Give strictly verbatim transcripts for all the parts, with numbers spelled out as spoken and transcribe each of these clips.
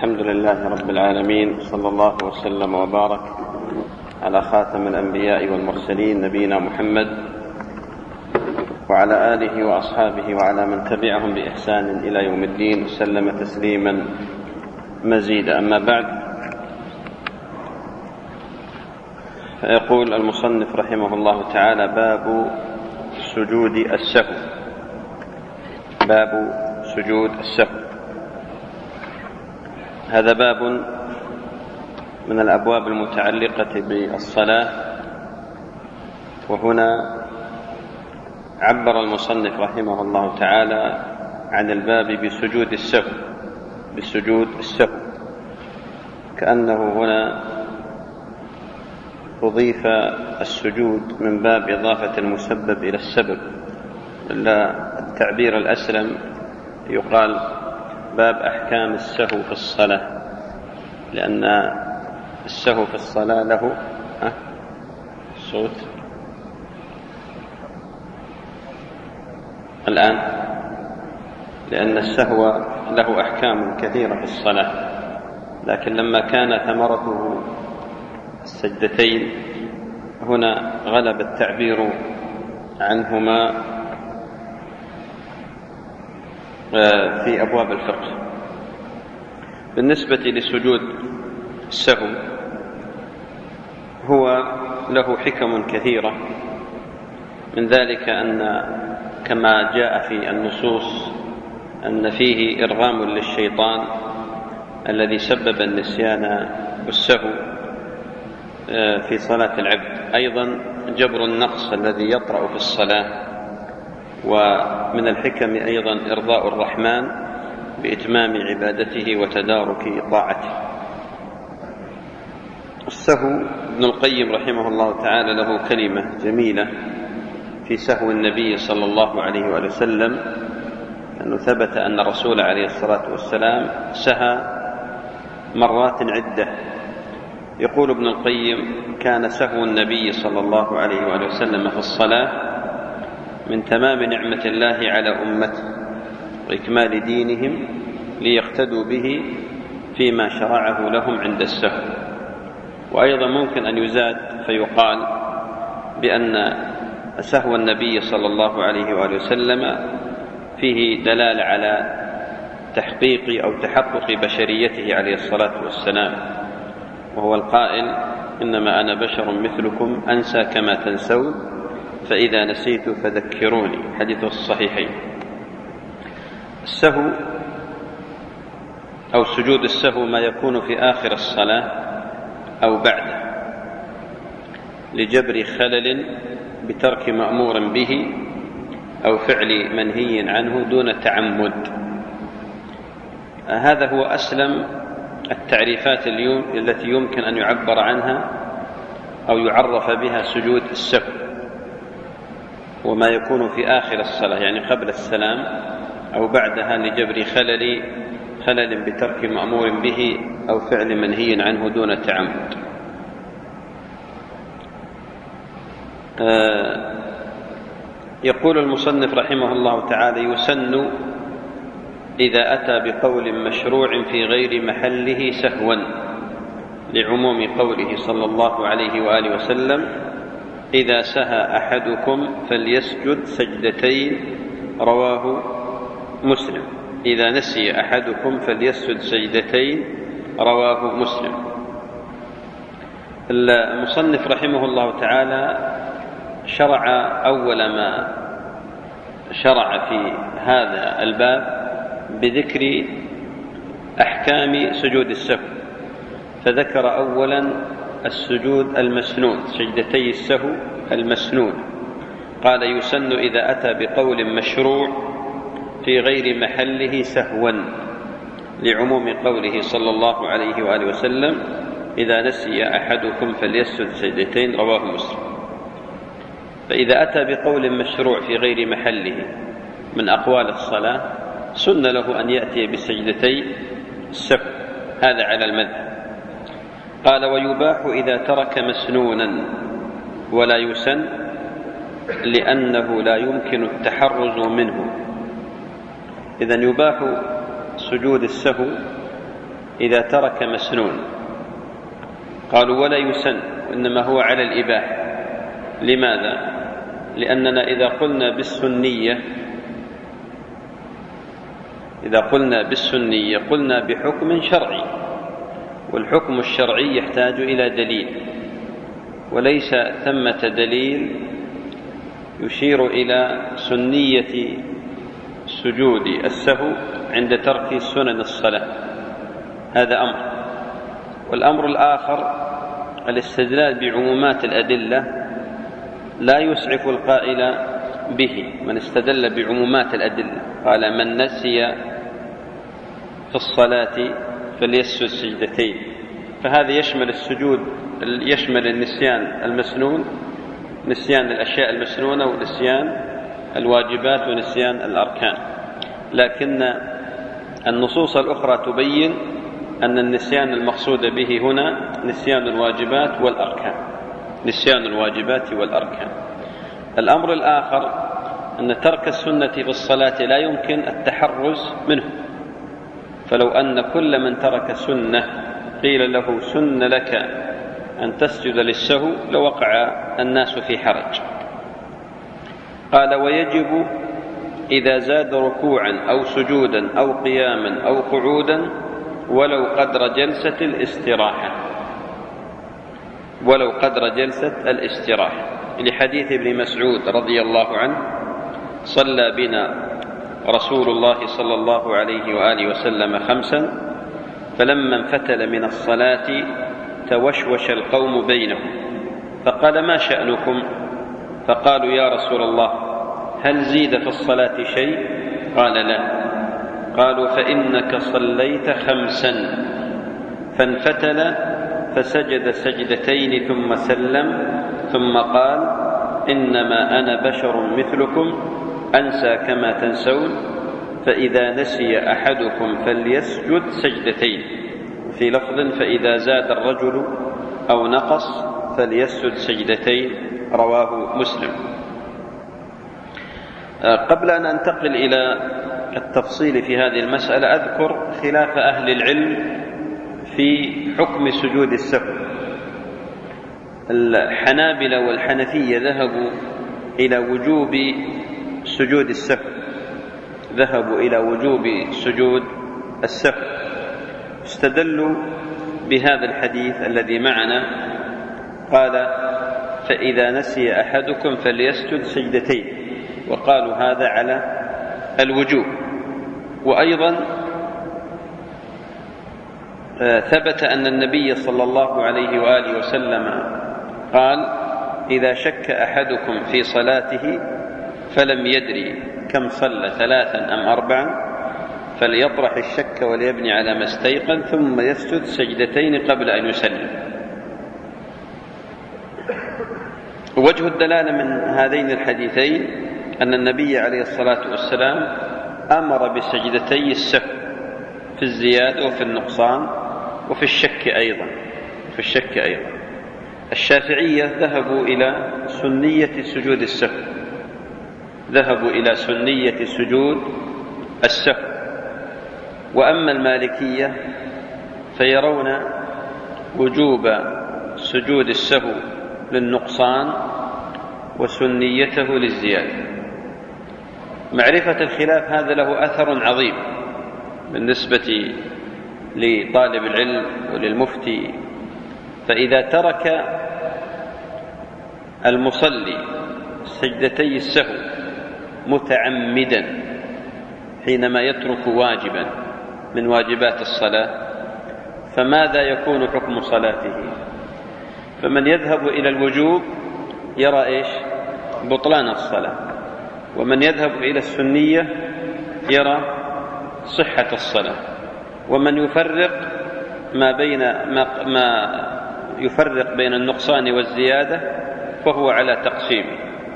الحمد لله رب العالمين، صلى الله وسلم وبارك على خاتم الأنبياء والمرسلين نبينا محمد وعلى آله وأصحابه وعلى من تبعهم بإحسان إلى يوم الدين وسلم تسليما مزيدا. أما بعد، فيقول المصنف رحمه الله تعالى: باب سجود السهو. باب سجود السهو، هذا باب من الأبواب المتعلقة بالصلاة، وهنا عبر المصنف رحمه الله تعالى عن الباب بسجود السهو، بسجود السهو، كأنه هنا أضيف السجود من باب إضافة المسبب إلى السبب، إلا التعبير الأسلم يقال باب أحكام السهو في الصلاة، لأن السهو في الصلاة له ها صوت الآن، لأن السهو له أحكام كثيرة في الصلاة، لكن لما كان ثمرته السجدتين هنا غلب التعبير عنهما في أبواب الفقه. بالنسبة لسجود السهو، هو له حكم كثيرة، من ذلك أن كما جاء في النصوص أن فيه إرغام للشيطان الذي سبب النسيان والسهو في صلاة العبد، أيضا جبر النقص الذي يطرأ في الصلاة، ومن الحكم أيضا إرضاء الرحمن بإتمام عبادته وتدارك طاعته. السهو ابن القيم رحمه الله تعالى له كلمة جميلة في سهو النبي صلى الله عليه وآله وسلم، أنه ثبت أن الرسول عليه الصلاة والسلام سهى مرات عدة. يقول ابن القيم: كان سهو النبي صلى الله عليه وآله وسلم في الصلاة من تمام نعمة الله على أمته وإكمال دينهم ليقتدوا به فيما شرعه لهم عند السهو. وأيضا ممكن أن يزاد فيقال بأن سهو النبي صلى الله عليه وآله وسلم فيه دلالة على تحقيق أو تحقق بشريته عليه الصلاة والسلام، وهو القائل: إنما أنا بشر مثلكم أنسى كما تنسون فإذا نسيت فذكروني، حديث الصحيحين. السهو أو سجود السهو ما يكون في آخر الصلاة أو بعده لجبر خلل بترك مأمور به أو فعل منهي عنه دون تعمد. هذا هو أسلم التعريفات اليوم التي يمكن أن يعبر عنها أو يعرف بها سجود السهو، وما يكون في آخر الصلاة يعني قبل السلام أو بعدها لجبر خلل خلل بترك مأمور به أو فعل منهي عنه دون تعمد. آه يقول المصنف رحمه الله تعالى: يسن إذا أتى بقول مشروع في غير محله سهوا، لعموم قوله صلى الله عليه وآله وسلم: إذا سهى أحدكم فليسجد سجدتين، رواه مسلم. إذا نسي أحدكم فليسجد سجدتين، رواه مسلم. المصنف رحمه الله تعالى شرع أول ما شرع في هذا الباب بذكر أحكام سجود السهو، فذكر أولا السجود المسنون، سجدتي السهو المسنون. قال: يسن إذا أتى بقول مشروع في غير محله سهوا، لعموم قوله صلى الله عليه وآله وسلم: إذا نسي أحدكم فليسجد سجدتين، رواه مسلم. فإذا أتى بقول مشروع في غير محله من أقوال الصلاة سن له أن يأتي بسجدتي السهو، هذا على المذهب. قال: ويباح إذا ترك مسنونا ولا يسن، لأنه لا يمكن التحرز منه. إذن يباح سجود السهو إذا ترك مسنون. قالوا ولا يسن، إنما هو على الإباحة. لماذا؟ لأننا إذا قلنا بالسنية إذا قلنا بالسنية قلنا بحكم شرعي، والحكم الشرعي يحتاج إلى دليل، وليس ثمة دليل يشير إلى سنية سجود السهو عند ترك سنن الصلاة. هذا أمر. والأمر الآخر الاستدلال بعمومات الأدلة لا يسعف القائل به. من استدل بعمومات الأدلة قال من نسي في الصلاة فليسجد سجدتين، فهذا يشمل السجود، يشمل النسيان المسنون، نسيان الأشياء المسنونة ونسيان الواجبات ونسيان الأركان. لكن النصوص الأخرى تبين أن النسيان المقصود به هنا نسيان الواجبات والأركان، نسيان الواجبات والأركان. الأمر الآخر أن ترك السنة في الصلاة لا يمكن التحرز منه، فلو أن كل من ترك سنة قيل له سن لك أن تسجد للسهو لوقع الناس في حرج. قال ويجب إذا زاد ركوعا أو سجودا أو قياما أو قعودا ولو قدر جلسة الاستراحة، ولو قدر جلسة الاستراحة، لحديث ابن مسعود رضي الله عنه صلى بنا رسول الله صلى الله عليه وآله وسلم خمسا فلما انفتل من الصلاة توشوش القوم بينهم فقال ما شأنكم؟ فقالوا يا رسول الله هل زيد في الصلاة شيء؟ قال لا. قالوا فإنك صليت خمسا. فانفتل فسجد سجدتين ثم سلم ثم قال إنما أنا بشر مثلكم أنسى كما تنسون، فإذا نسي أحدكم فليسجد سجدتين، في لفظ فإذا زاد الرجل أو نقص فليسجد سجدتين، رواه مسلم. قبل أن أنتقل إلى التفصيل في هذه المسألة أذكر خلاف أهل العلم في حكم سجود السهو. الحنابلة والحنفية ذهبوا إلى وجوب سجود السهو، ذهبوا إلى وجوب سجود السهو، استدلوا بهذا الحديث الذي معنا قال فإذا نسي أحدكم فليسجد سجدتين، وقالوا هذا على الوجوب. وأيضا ثبت أن النبي صلى الله عليه وآله وسلم قال إذا شك أحدكم في صلاته فلم يدري كم صلى ثلاثا أم أربعا فليطرح الشك وليبني على ما استيقن ثم يسجد سجدتين قبل أن يسلم. وجه الدلالة من هذين الحديثين أن النبي عليه الصلاة والسلام أمر بسجدتي السهو في الزيادة وفي النقصان وفي الشك أيضا في الشك أيضا. الشافعية ذهبوا إلى سنية سجود السهو، ذهبوا إلى سنية سجود السهو. وأما المالكية فيرون وجوب سجود السهو للنقصان وسنيته للزيادة. معرفة الخلاف هذا له أثر عظيم بالنسبة لطالب العلم وللمفتي. فإذا ترك المصلي سجدتي السهو متعمدا حينما يترك واجبا من واجبات الصلاة فماذا يكون حكم صلاته؟ فمن يذهب إلى الوجوب يرى إيش؟ بطلان الصلاة، ومن يذهب إلى السنية يرى صحة الصلاة، ومن يفرق ما بين ما, ما يفرق بين النقصان والزيادة فهو على تقسيم.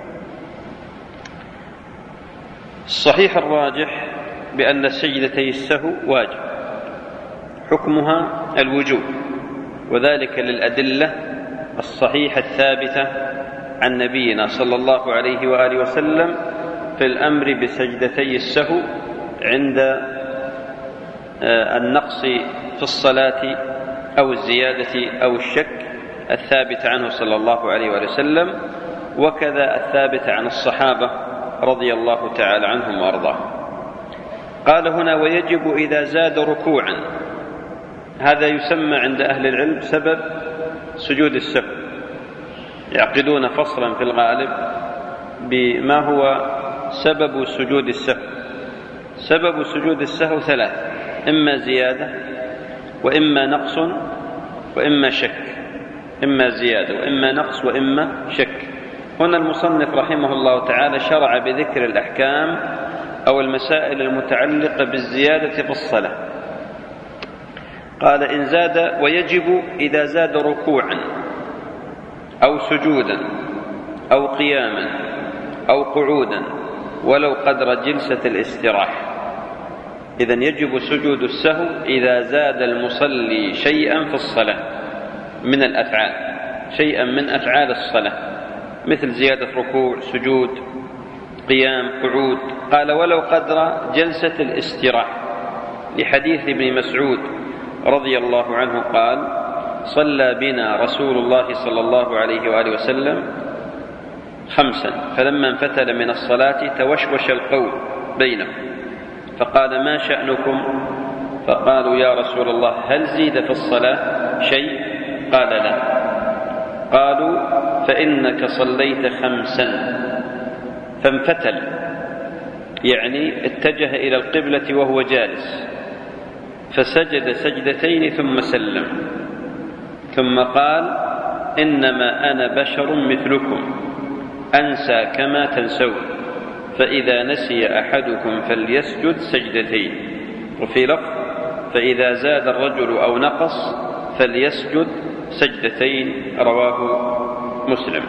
الصحيح الراجح بأن سجدتي السهو واجب، حكمها الوجوب، وذلك للأدلة الصحيحة الثابتة عن نبينا صلى الله عليه وآله وسلم في الأمر بسجدتي السهو عند النقص في الصلاة أو الزيادة أو الشك الثابت عنه صلى الله عليه وآله وسلم، وكذا الثابت عن الصحابة رضي الله تعالى عنهم وأرضاهم. قال هنا: ويجب إذا زاد ركوعا. هذا يسمى عند أهل العلم سبب سجود السهو، يعقدون فصلا في الغالب بما هو سبب سجود السهو. سبب سجود السهو ثلاث: إما زيادة، وإما نقص، وإما شك. إما زيادة وإما نقص وإما شك. هنا المصنف رحمه الله تعالى شرع بذكر الأحكام أو المسائل المتعلقة بالزيادة في الصلاة. قال: إن زاد، ويجب إذا زاد ركوعا أو سجودا أو قياما أو قعودا ولو قدر جلسة الاستراحة. إذن يجب سجود السهو إذا زاد المصلي شيئا في الصلاة من الأفعال، شيئا من أفعال الصلاة، مثل زيادة ركوع، سجود، قيام، قعود. قال: ولو قدر جلسة الاستراحة، لحديث ابن مسعود رضي الله عنه قال: صلى بنا رسول الله صلى الله عليه وآله وسلم خمسا، فلما انفتل من الصلاة توشوش القول بينهم، فقال: ما شأنكم؟ فقالوا: يا رسول الله هل زيد في الصلاة شيء؟ قال: لا. قالوا: فإنك صليت خمسا. فانفتل، يعني اتجه إلى القبلة وهو جالس، فسجد سجدتين ثم سلم، ثم قال: إنما أنا بشر مثلكم أنسى كما تنسون، فإذا نسي أحدكم فليسجد سجدتين. وفي لفظ: فإذا زاد الرجل أو نقص فليسجد سجدتين. رواه مسلم.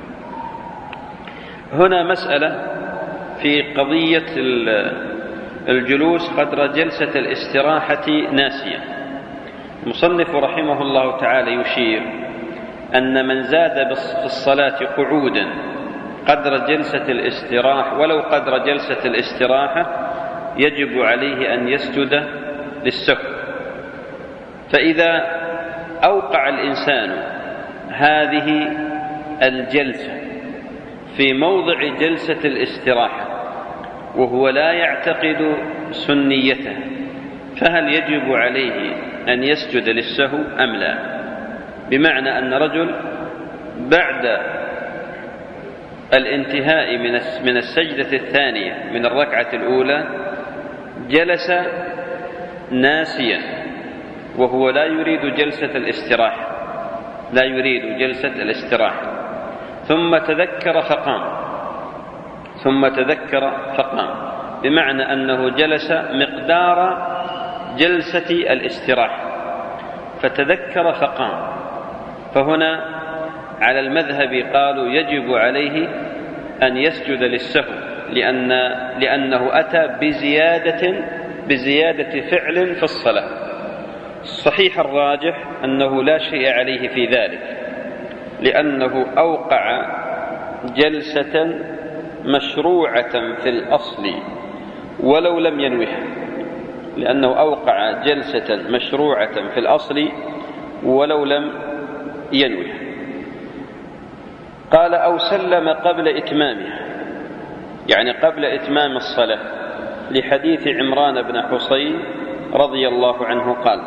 هنا مسألة في قضية الجلوس قدر جلسة الاستراحة ناسيا. المصنف رحمه الله تعالى يشير أن من زاد في الصلاة قعودا قدر جلسة الاستراحة ولو قدر جلسة الاستراحة يجب عليه أن يسجد للسهو. فإذا أوقع الإنسان هذه الجلسة في موضع جلسة الاستراحة وهو لا يعتقد سنيته، فهل يجب عليه أن يسجد للسهو أم لا؟ بمعنى أن رجل بعد الانتهاء من السجدة الثانية من الركعة الأولى جلس ناسيا وهو لا يريد جلسة الاستراحة، لا يريد جلسة الاستراحة، ثم تذكر فقام، ثم تذكر فقام، بمعنى أنه جلس مقدار جلسة الاستراحة فتذكر فقام. فهنا على المذهب قالوا يجب عليه أن يسجد للسهو، لأن لأنه أتى بزيادة بزيادة فعل في الصلاة. الصحيح الراجح أنه لا شيء عليه في ذلك، لأنه أوقع جلسة مشروعة في الأصل ولو لم ينوها، لأنه أوقع جلسة مشروعة في الأصل ولو لم ينوها. قال: أو سلم قبل إتمامها، يعني قبل إتمام الصلاة، لحديث عمران بن حصين رضي الله عنه قال: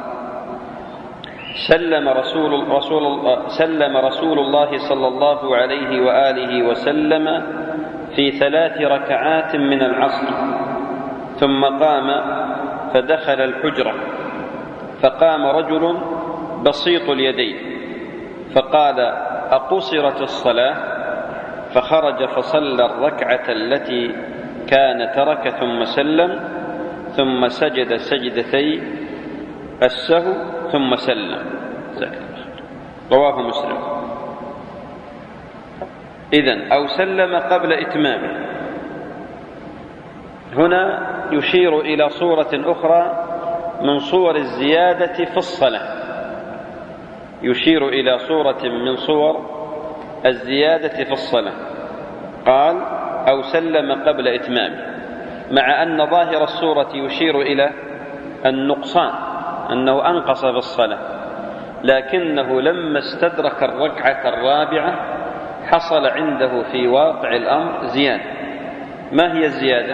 سلم رسول, رسول, سلم رسول الله صلى الله عليه وآله وسلم في ثلاث ركعات من العصر، ثم قام فدخل الحجرة، فقام رجل بسيط اليدين فقال: أقصرت الصلاة؟ فخرج فصلى الركعة التي كان ترك ثم سلم، ثم سجد سجدتي السهو ثم سلم. رواه مسلم. إذن أو سلم قبل إتمامه. هنا يشير إلى صورة أخرى من صور الزيادة في الصلاة، يشير إلى صورة من صور الزيادة في الصلاة. قال: أو سلم قبل إتمامه، مع أن ظاهر الصورة يشير إلى النقصان، أنه أنقص في الصلاة، لكنه لما استدرك الركعة الرابعة حصل عنده في واقع الأمر زيادة. ما هي الزيادة؟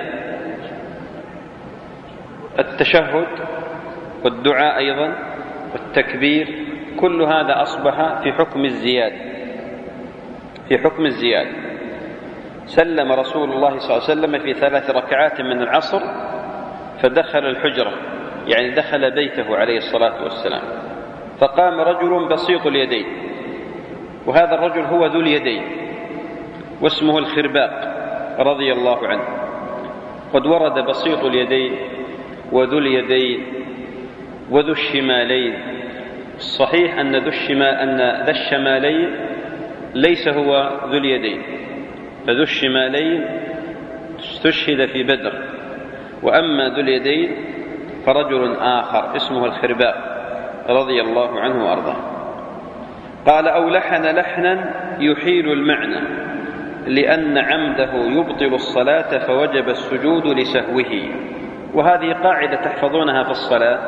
التشهد والدعاء أيضا والتكبير، كل هذا أصبح في حكم الزيادة، في حكم الزيادة. سلم رسول الله صلى الله عليه وسلم في ثلاث ركعات من العصر فدخل الحجرة، يعني دخل بيته عليه الصلاة والسلام، فقام رجل بسيط اليدين، وهذا الرجل هو ذو اليدين واسمه الخرباق رضي الله عنه. قد ورد بسيط اليدين وذو اليدين وذو الشمالين. الصحيح أن ذو الشمال أن ذا الشمالين ليس هو ذو اليدين، فذو الشمالين استشهد في بدر، وأما ذو اليدين فرجل آخر اسمه الخرباق رضي الله عنه وأرضاه. قال: أو لحن لحنا يحيل المعنى لأن عمده يبطل الصلاة فوجب السجود لسهوه. وهذه قاعدة تحفظونها في الصلاة،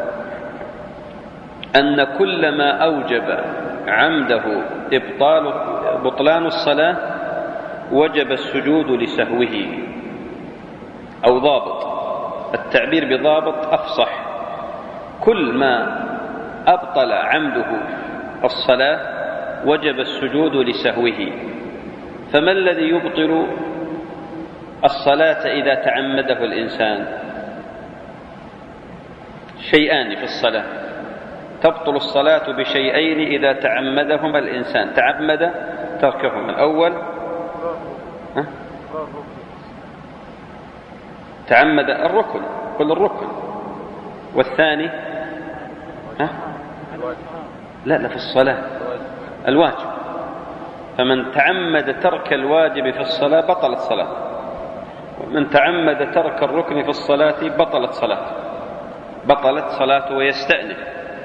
أن كل ما أوجب عمده إبطال بطلان الصلاة وجب السجود لسهوه، أو ضابط، التعبير بضابط أفصح. كل ما أبطل عمده الصلاة وجب السجود لسهوه. فما الذي يبطل الصلاة إذا تعمده الإنسان؟ شيئان في الصلاة، تبطل الصلاة بشيئين إذا تعمدهما الإنسان، تعمد تركهما. الأول ها؟ تعمد الركن، كل الركن. والثاني ها؟ لا لا في الصلاة الواجب. فمن تعمد ترك الواجب في الصلاة بطلت صلاة، ومن تعمد ترك الركن في الصلاة بطلت صلاة بطلت صلاته ويستأنف.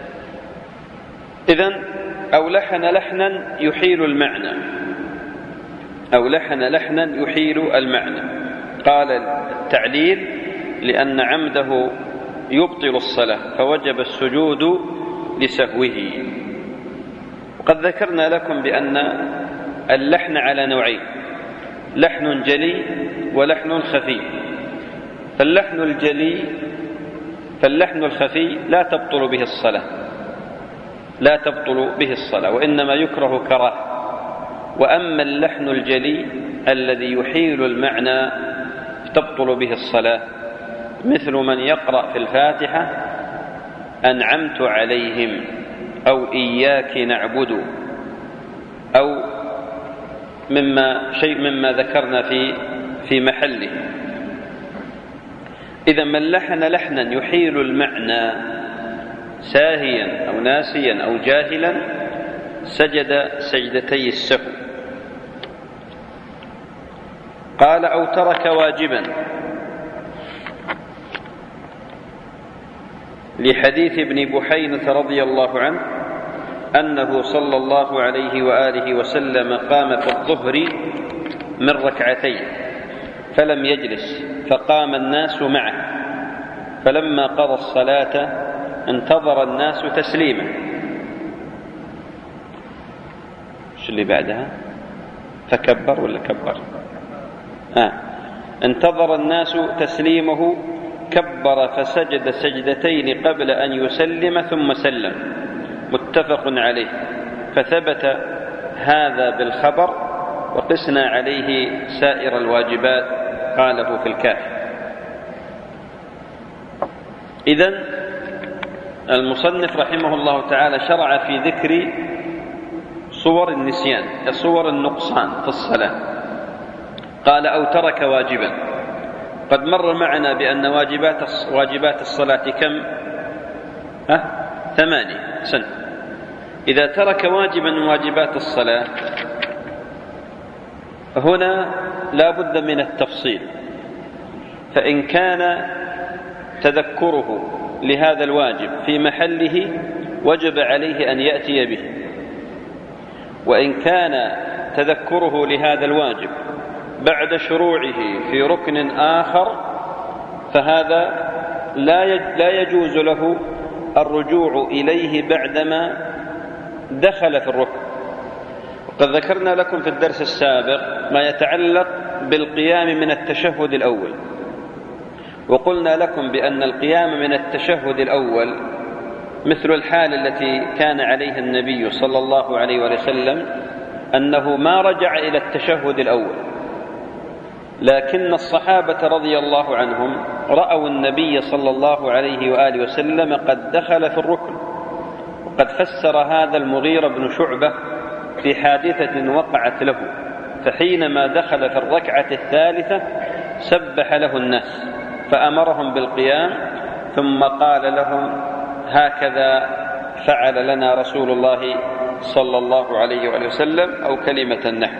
إذن أو لحن لحنا يحيل المعنى، أو لحن لحنا يحيل المعنى. قال التعليل: لأن عمده يبطل الصلاة فوجب السجود لسهوه. وقد ذكرنا لكم بأن اللحن على نوعين: لحن جلي ولحن خفي. فاللحن الجلي فاللحن الخفي لا تبطل به الصلاة لا تبطل به الصلاة وإنما يكره كراهة. وأما اللحن الجلي الذي يحيل المعنى تبطل به الصلاة، مثل من يقرأ في الفاتحة: أنعمت عليهم، أو إياك نعبد، أو مما شيء مما ذكرنا في في محله. إذا من لحن لحنا يحيل المعنى ساهيا أو ناسيا أو جاهلا سجد سجدتي السهو. قال: أو ترك واجبا، لحديث ابن بحينة رضي الله عنه أنه صلى الله عليه وآله وسلم قام في الظهر من ركعتين فلم يجلس، فقام الناس معه، فلما قضى الصلاة انتظر الناس تسليمه. ايش اللي بعدها؟ فكبر ولا كبر؟ آه. انتظر الناس تسليمه، كبر فسجد سجدتين قبل أن يسلم ثم سلم، متفق عليه. فثبت هذا بالخبر، وقسنا عليه سائر الواجبات، قاله في الكافي. إذن المصنف رحمه الله تعالى شرع في ذكر صور النسيان، صور النقصان في الصلاة. قال: أو ترك واجبا. قد مر معنا بأن واجبات واجبات الصلاة كم؟ ها؟ ثمانية. سن. إذا ترك واجبا من واجبات الصلاة هنا لا بد من التفصيل. فإن كان تذكره لهذا الواجب في محله وجب عليه أن يأتي به، وإن كان تذكره لهذا الواجب بعد شروعه في ركن آخر فهذا لا يجوز له الرجوع إليه بعدما دخل في الركن. وقد ذكرنا لكم في الدرس السابق ما يتعلق بالقيام من التشهد الأول، وقلنا لكم بأن القيام من التشهد الأول مثل الحال التي كان عليها النبي صلى الله عليه وسلم، أنه ما رجع إلى التشهد الأول، لكن الصحابة رضي الله عنهم رأوا النبي صلى الله عليه وآله وسلم قد دخل في الركن. وقد فسر هذا المغيرة بن شعبة في حادثة وقعت له، فحينما دخل في الركعة الثالثة سبح له الناس فأمرهم بالقيام، ثم قال لهم: هكذا فعل لنا رسول الله صلى الله عليه وآله وسلم، أو كلمة النحو.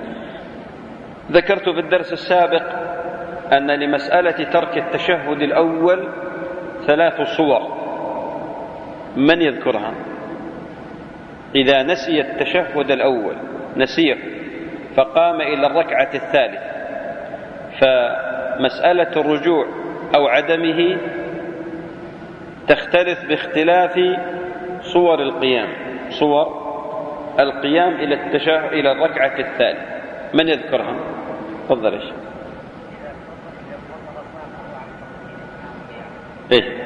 ذكرت في الدرس السابق أن لمسألة ترك التشهد الأول ثلاث صور، من يذكرها؟ إذا نسي التشهد الأول، نسيه فقام إلى الركعة الثالثة، فمسألة الرجوع أو عدمه تختلف باختلاف صور القيام، صور القيام إلى التشهد إلى الركعة الثالثة. من يذكرها؟ تفضل يا شيخ. إيه؟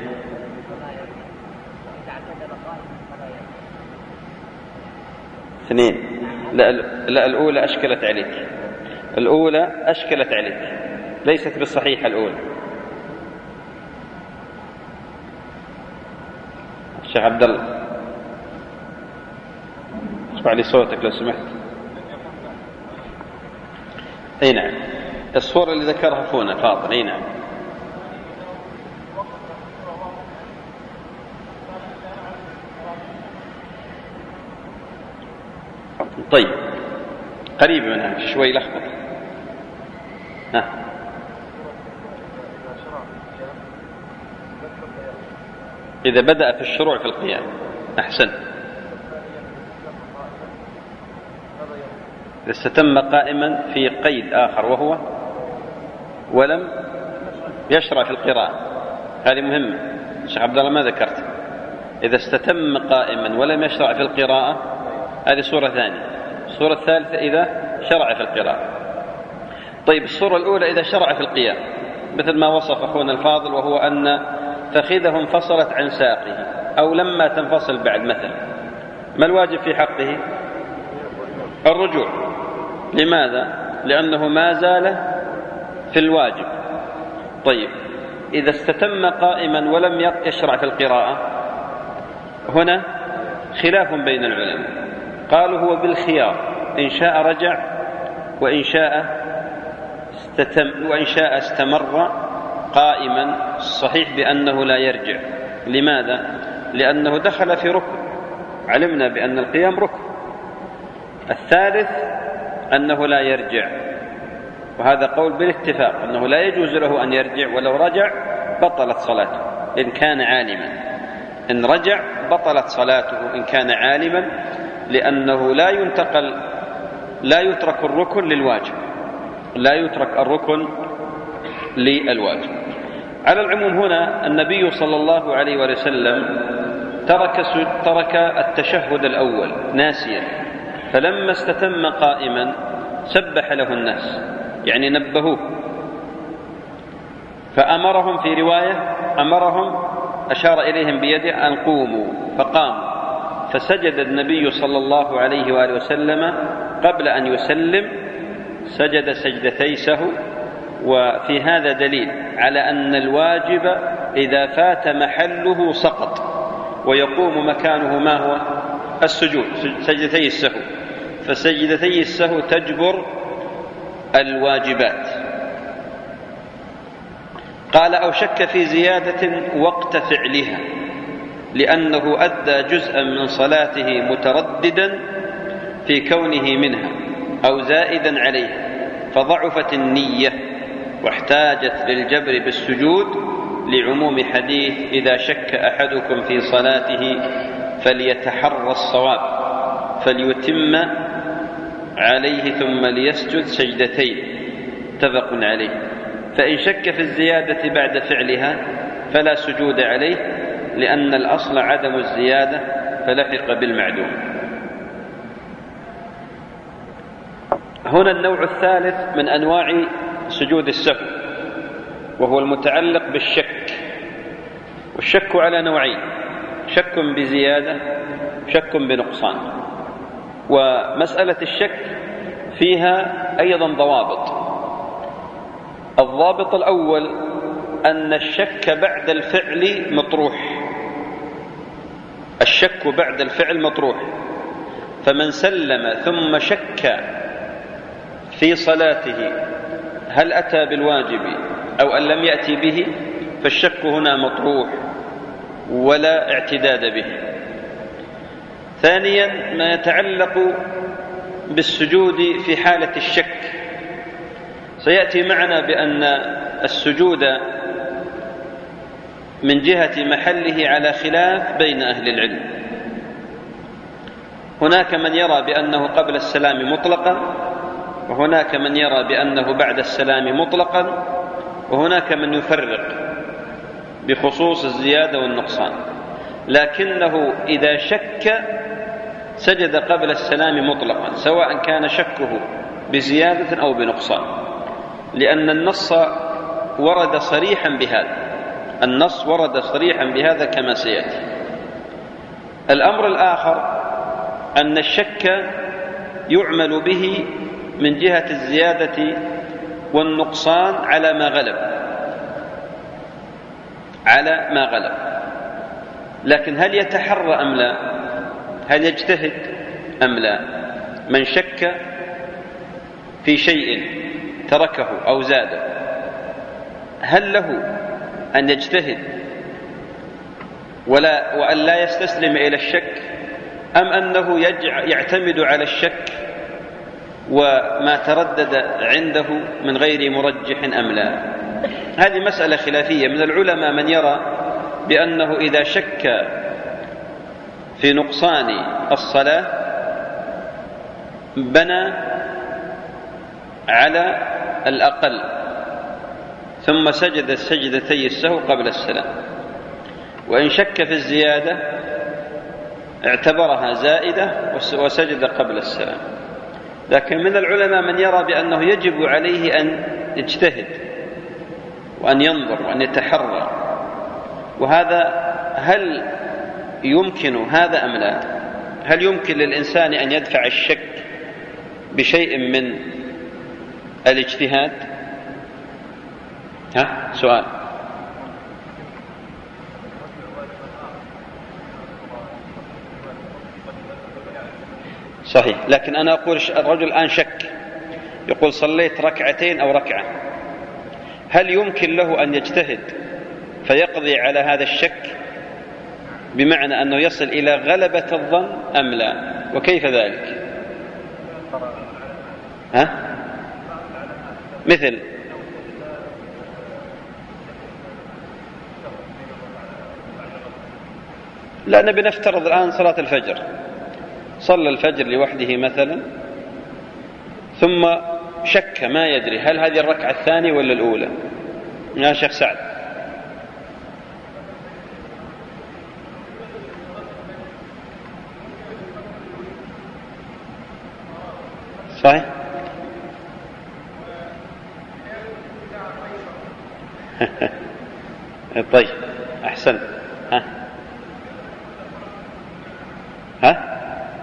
اثنين. لا, لا الأولى أشكلت عليك، الأولى أشكلت عليك، ليست بالصحيحة الأولى. الشيخ عبد الله اسمع لي صوتك لو سمحت. اي نعم، الصورة اللي ذكرها اخونا فاضل. اي نعم. طيب قريب منها شوي لخبط. ها إذا بدأ في الشروع في القيام. أحسن. إذا استتم قائما في قيد آخر وهو ولم يشرع في القراءة، هذه مهمة. الشيخ عبد الله ما ذكرت. إذا استتم قائما ولم يشرع في القراءة، هذه صورة ثانية. الصورة الثالثة إذا شرع في القراءة. طيب الصورة الأولى إذا شرع في القيام، مثل ما وصف أخونا الفاضل، وهو أن فخذه انفصلت عن ساقه أو لما تنفصل بعد مثلا، ما الواجب في حقه؟ الرجوع. لماذا؟ لأنه ما زال في الواجب. طيب إذا استتم قائما ولم يشرع في القراءة، هنا خلاف بين العلماء. قالوا هو بالخيار، إن شاء رجع وإن شاء استتم وإن شاء استمر قائما. الصحيح بأنه لا يرجع. لماذا؟ لأنه دخل في ركن، علمنا بأن القيام ركن. الثالث أنه لا يرجع، وهذا قول بالاتفاق أنه لا يجوز له أن يرجع، ولو رجع بطلت صلاته إن كان عالما. إن رجع بطلت صلاته إن كان عالما، لأنه لا ينتقل لا يترك الركن للواجب، لا يترك الركن للواجب. على العموم هنا النبي صلى الله عليه وسلم ترك ترك التشهد الأول ناسيا، فلما استتم قائما سبح له الناس، يعني نبهوه، فأمرهم في رواية أمرهم أشار إليهم بيده أن قوموا، فقاموا، فسجد النبي صلى الله عليه وآله وسلم قبل أن يسلم، سجد سجدتي سهو. وفي هذا دليل على أن الواجب إذا فات محله سقط، ويقوم مكانه ما هو؟ السجود، سجدتي السهو. فسجدتي السهو تجبر الواجبات. قال: أو شك في زيادة وقت فعلها، لأنه أدى جزءا من صلاته مترددا في كونه منها أو زائدا عليها، فضعفت النية واحتاجت للجبر بالسجود، لعموم حديث: إذا شك أحدكم في صلاته فليتحرى الصواب فليتم عليه ثم ليسجد سجدتين، متفق عليه. فإن شك في الزيادة بعد فعلها فلا سجود عليه، لأن الأصل عدم الزيادة فلحق بالمعدوم. هنا النوع الثالث من أنواع سجود السهو، وهو المتعلق بالشك. والشك على نوعين: شك بزيادة، شك بنقصان. ومسألة الشك فيها أيضا ضوابط. الضابط الأول أن الشك بعد الفعل مطروح. الشك بعد الفعل مطروح، فمن سلم ثم شك في صلاته هل أتى بالواجب أو أن لم يأتي به، فالشك هنا مطروح ولا اعتداد به. ثانيا ما يتعلق بالسجود في حالة الشك. سيأتي معنا بأن السجود من جهة محله على خلاف بين أهل العلم. هناك من يرى بأنه قبل السلام مطلقا، وهناك من يرى بأنه بعد السلام مطلقا، وهناك من يفرق بخصوص الزيادة والنقصان. لكنه إذا شك سجد قبل السلام مطلقا، سواء كان شكه بزيادة أو بنقصان، لأن النص ورد صريحا بهذا. النص ورد صريحا بهذا كما سيأتي. الأمر الآخر أن الشك يعمل به من جهة الزيادة والنقصان على ما غلب، على ما غلب. لكن هل يتحرى أم لا؟ هل يجتهد أم لا؟ من شك في شيء تركه أو زاده، هل له أن يجتهد ولا وأن لا يستسلم إلى الشك، أم أنه يعتمد على الشك وما تردد عنده من غير مرجح أم لا؟ هذه مسألة خلافية. من العلماء من يرى بأنه إذا شك في نقصان الصلاة بنى على الأقل ثم سجد سجدتي السهو قبل السلام، وإن شك في الزيادة اعتبرها زائدة وسجد قبل السلام. لكن من العلماء من يرى بأنه يجب عليه أن يجتهد وأن ينظر وأن يتحرى. وهذا هل يمكن هذا أم لا؟ هل يمكن للإنسان أن يدفع الشك بشيء من الاجتهاد؟ ها سؤال. صحيح، لكن أنا أقول الرجل الآن شك، يقول صليت ركعتين أو ركعة، هل يمكن له أن يجتهد فيقضي على هذا الشك بمعنى أنه يصل إلى غلبة الظن أم لا؟ وكيف ذلك؟ ها؟ مثل لا، نبي نفترض الآن صلاة الفجر، صلى الفجر لوحده مثلا ثم شك ما يدري هل هذه الركعة الثانية ولا الأولى. يا شيخ سعد، صحيح؟ طيب أحسنت. ها ها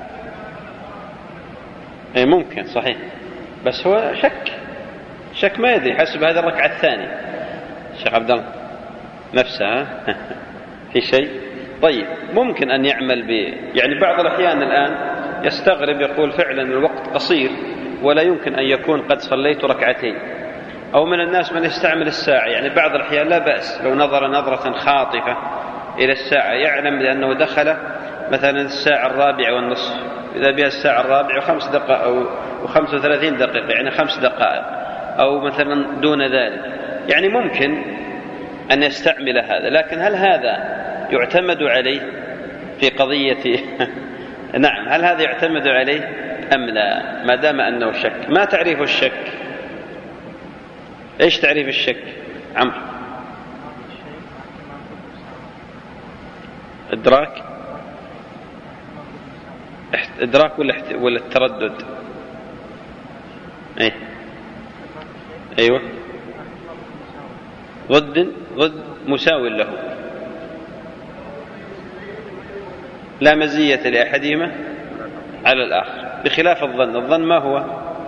اي ممكن صحيح، بس هو شك شك ما يدري حسب هذه الركعة الثانية. الشيخ عبد الله نفسها في شيء. طيب ممكن أن يعمل ب يعني بعض الأحيان الآن يستغرب، يقول فعلا الوقت قصير ولا يمكن أن يكون قد صليت ركعتين. أو من الناس من يستعمل الساعة، يعني بعض الأحيان لا بأس لو نظر نظرة خاطفة إلى الساعة يعلم بأنه دخل مثلا الساعة الرابعة والنصف، إذا بها الساعة الرابعة وخمس دقائق أو وخمس وثلاثين دقيقة، يعني خمس دقائق أو مثلا دون ذلك، يعني ممكن أن يستعمل هذا. لكن هل هذا يعتمد عليه في قضية نعم، هل هذا يعتمد عليه أم لا؟ ما دام أنه شك. ما تعريف الشك؟ إيش تعريف الشك عمرو؟ إدراك إدراك ولا ولا التردد؟ أيه. أيوة ضد ضد مساو له، لا مزية لأحدهما على الآخر، بخلاف الظن. الظن ما هو؟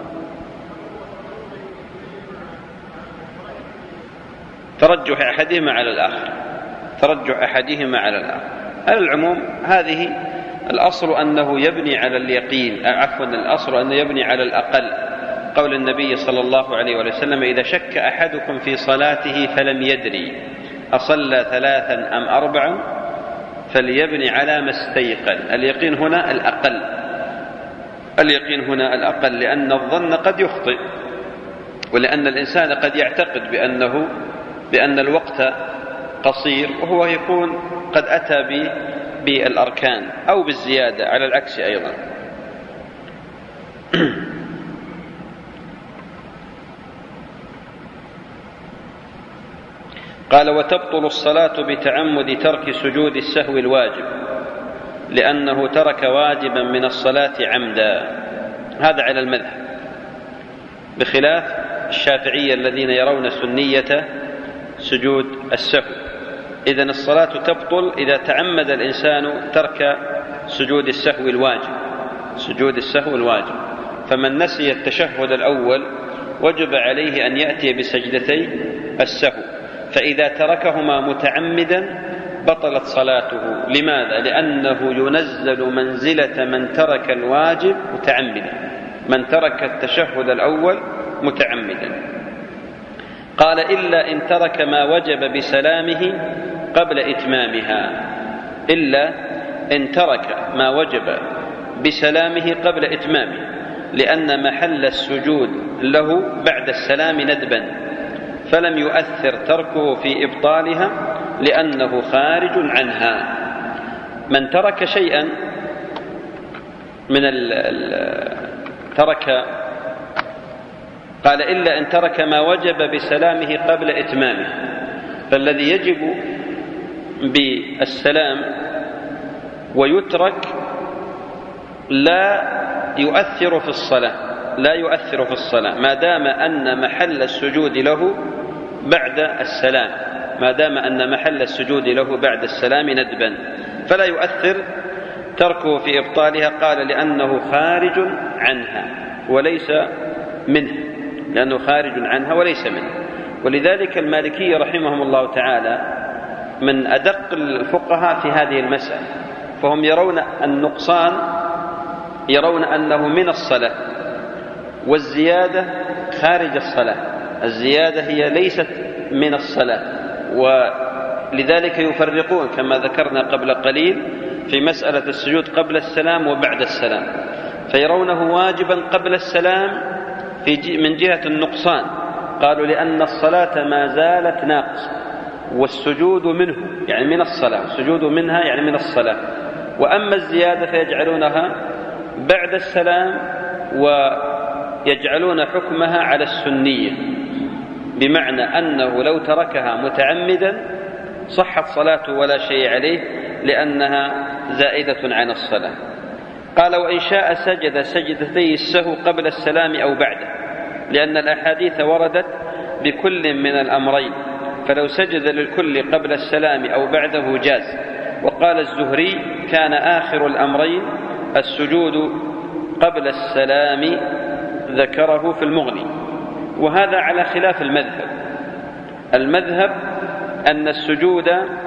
ترجح أحدهما على الآخر، ترجح أحدهما على الآخر. على العموم هذه الأصل أنه يبني على اليقين، عفوا الأصل أنه يبني على الأقل. قول النبي صلى الله عليه وسلم: إذا شك أحدكم في صلاته فلم يدري أصلى ثلاثا أم أربعا فليبني على ما استيقن. اليقين هنا الأقل، اليقين هنا الأقل، لأن الظن قد يخطئ، ولأن الإنسان قد يعتقد بأنه بأن الوقت قصير وهو يكون قد أتى بالأركان أو بالزيادة على العكس أيضا. قال: وتبطل الصلاة بتعمد ترك سجود السهو الواجب، لأنه ترك واجبا من الصلاة عمدا. هذا على المذهب، بخلاف الشافعية الذين يرون سنية سجود السهو. إذن الصلاة تبطل إذا تعمد الإنسان ترك سجود السهو الواجب، سجود السهو الواجب. فمن نسي التشهد الأول وجب عليه أن يأتي بسجدتي السهو، فإذا تركهما متعمدا بطلت صلاته. لماذا؟ لأنه ينزل منزلة من ترك الواجب متعمدا، من ترك التشهد الأول متعمدا. قال: إلا إن ترك ما وجب بسلامه قبل إتمامها، إلا إن ترك ما وجب بسلامه قبل إتمامه، لأن محل السجود له بعد السلام ندبا، فلم يؤثر تركه في إبطالها لأنه خارج عنها. من ترك شيئا من ال ترك قال: إلا إن ترك ما وجب بسلامه قبل إتمامه، فالذي يجب بالسلام ويترك لا يؤثر في الصلاة، لا يؤثر في الصلاة ما دام أن محل السجود له بعد السلام، ما دام أن محل السجود له بعد السلام ندبا، فلا يؤثر تركه في إبطالها. قال: لأنه خارج عنها وليس منه، لأنه خارج عنها وليس منه. ولذلك المالكية رحمهم الله تعالى من أدق الفقهاء في هذه المسألة، فهم يرون النقصان، يرون أنه من الصلاة، والزيادة خارج الصلاة. الزيادة هي ليست من الصلاة، ولذلك يفرقون كما ذكرنا قبل قليل في مسألة السجود قبل السلام وبعد السلام، فيرونه واجبا قبل السلام في من جهة النقصان. قالوا: لأن الصلاة ما زالت ناقصة، والسجود منه يعني من الصلاة، السجود منها يعني من الصلاة. وأما الزيادة فيجعلونها بعد السلام ويجعلون حكمها على السنية، بمعنى أنه لو تركها متعمدا صحت صلاته ولا شيء عليه لأنها زائدة عن الصلاة. قال: وإن شاء سجد سجدتي السهو قبل السلام أو بعده، لأن الأحاديث وردت بكل من الأمرين، فلو سجد للكل قبل السلام أو بعده جاز. وقال الزهري: كان آخر الأمرين السجود قبل السلام، ذكره في المغني. وهذا على خلاف المذهب. المذهب أن السجود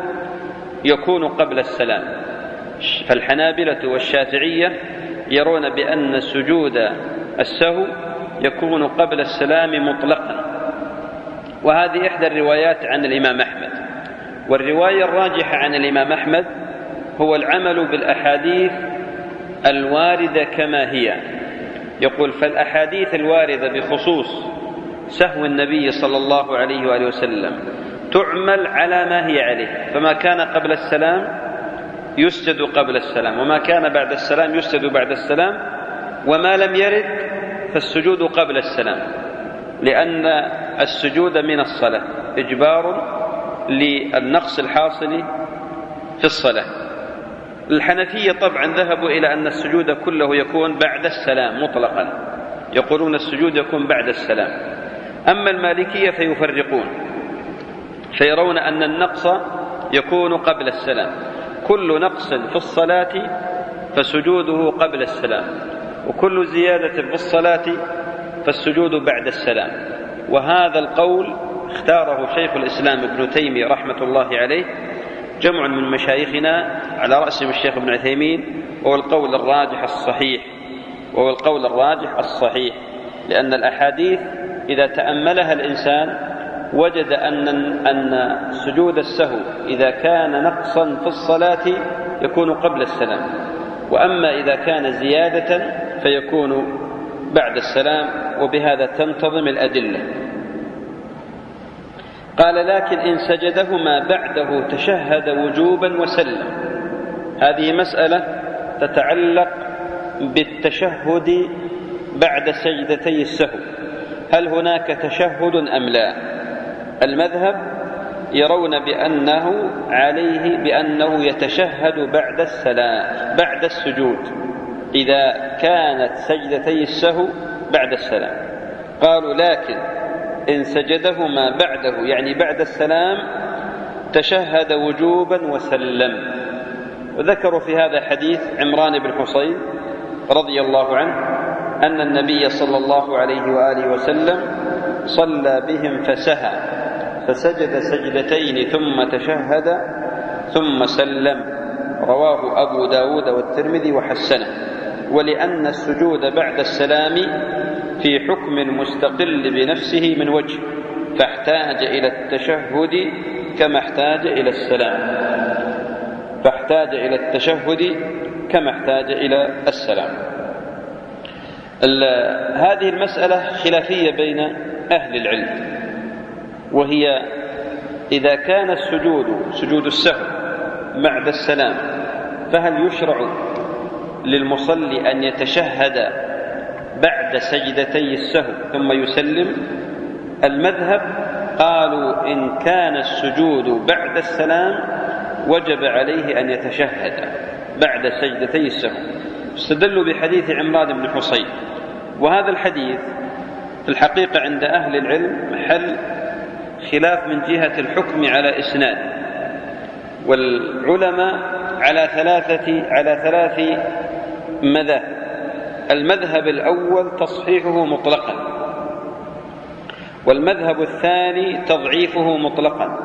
يكون قبل السلام، فالحنابلة والشافعية يرون بأن سجود السهو يكون قبل السلام مطلقا، وهذه إحدى الروايات عن الإمام أحمد. والرواية الراجحة عن الإمام أحمد هو العمل بالأحاديث الواردة كما هي. يقول: فالأحاديث الواردة بخصوص سهو النبي صلى الله عليه وآله وسلم تعمل على ما هي عليه، فما كان قبل السلام يسجد قبل السلام، وما كان بعد السلام يسجد بعد السلام، وما لم يرد فالسجود قبل السلام، لأن السجود من الصلاة إجبار للنقص الحاصل في الصلاة. الحنفية طبعا ذهبوا إلى أن السجود كله يكون بعد السلام مطلقا، يقولون السجود يكون بعد السلام. أما المالكية فيفرقون، فيرون أن النقص يكون قبل السلام، كل نقص في الصلاة فسجوده قبل السلام، وكل زيادة في الصلاة فالسجود بعد السلام. وهذا القول اختاره شيخ الإسلام ابن تيمية رحمة الله عليه، جمع من مشايخنا على رأسهم الشيخ ابن عثيمين، وهو القول الراجح الصحيح، وهو القول الراجح الصحيح، لأن الأحاديث إذا تأملها الإنسان وجد أن أن سجود السهو إذا كان نقصا في الصلاة يكون قبل السلام، وأما إذا كان زيادة فيكون بعد السلام، وبهذا تنتظم الأدلة. قال: لكن إن سجدهما بعده تشهد وجوبا وسلم. هذه مسألة تتعلق بالتشهد بعد سجدتي السهو، هل هناك تشهد أم لا؟ المذهب يرون بأنه عليه بأنه يتشهد بعد السلام بعد السجود إذا كانت سجدتي السهو بعد السلام. قالوا: لكن إن سجدهما بعده يعني بعد السلام تشهد وجوبا وسلم. وذكروا في هذا حديث عمران بن حصين رضي الله عنه أن النبي صلى الله عليه وآله وسلم صلى بهم فسهى فسجد سجدتين ثم تشهد ثم سلم، رواه أبو داود والترمذي وحسنه. ولأن السجود بعد السلام في حكم مستقل بنفسه من وجه، فاحتاج إلى التشهد كما احتاج إلى السلام فاحتاج إلى التشهد كما احتاج إلى السلام. هذه المسألة خلافية بين أهل العلم، وهي إذا كان السجود سجود السهو بعد السلام فهل يشرع للمصلي أن يتشهد بعد سجدتي السهو ثم يسلم؟ المذهب قالوا إن كان السجود بعد السلام وجب عليه أن يتشهد بعد سجدتي السهو، استدلوا بحديث عمران بن حصين. وهذا الحديث في الحقيقة عند أهل العلم محل خلاف من جهة الحكم على إسناد، والعلماء على ثلاثة على ثلاث مذاهب. المذهب الأول تصحيحه مطلقا، والمذهب الثاني تضعيفه مطلقا،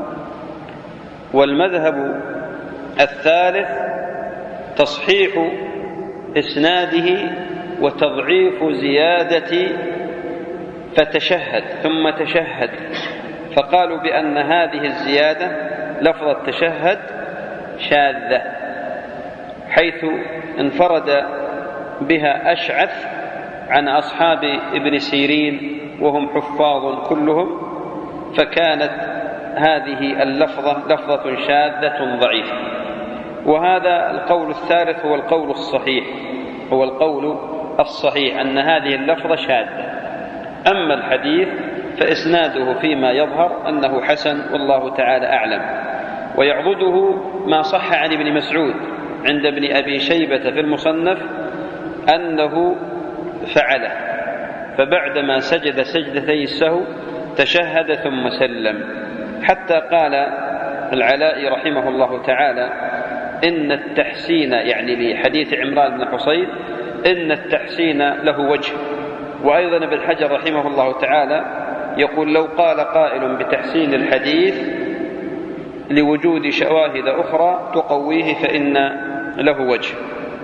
والمذهب الثالث تصحيح إسناده وتضعيف زيادة فتشهد ثم تشهد، فقالوا بأن هذه الزيادة لفظ التشهد شاذة، حيث انفرد بها أشعث عن أصحاب ابن سيرين وهم حفاظ كلهم، فكانت هذه اللفظة لفظة شاذة ضعيفة. وهذا القول الثالث هو القول الصحيح هو القول الصحيح أن هذه اللفظة شاذة. أما الحديث فإسناده فيما يظهر أنه حسن والله تعالى أعلم. ويعضده ما صح عن ابن مسعود عند ابن أبي شيبة في المصنف أنه فعله، فبعدما سجد سجدتي السهو تشهد ثم سلم، حتى قال العلاء رحمه الله تعالى إن التحسين يعني لحديث عمران بن حصين إن التحسين له وجه. وأيضا ابن حجر رحمه الله تعالى يقول لو قال قائل بتحسين الحديث لوجود شواهد أخرى تقويه فإن له وجه.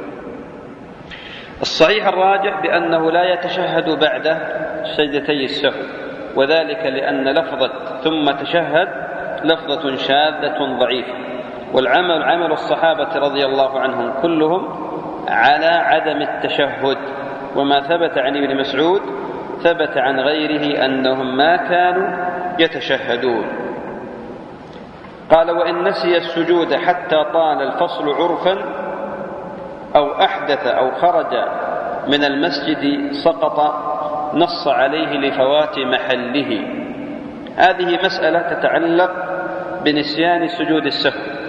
الصحيح الراجح بأنه لا يتشهد بعد سجدتي السهو، وذلك لأن لفظة ثم تشهد لفظة شاذة ضعيفة، والعمل عمل الصحابة رضي الله عنهم كلهم على عدم التشهد. وما ثبت عن ابن مسعود ثبت عن غيره أنهم ما كانوا يتشهدون. قال وإن نسي السجود حتى طال الفصل عرفا أو أحدث أو خرج من المسجد سقط، نص عليه لفوات محله. هذه مسألة تتعلق بنسيان سجود السهو،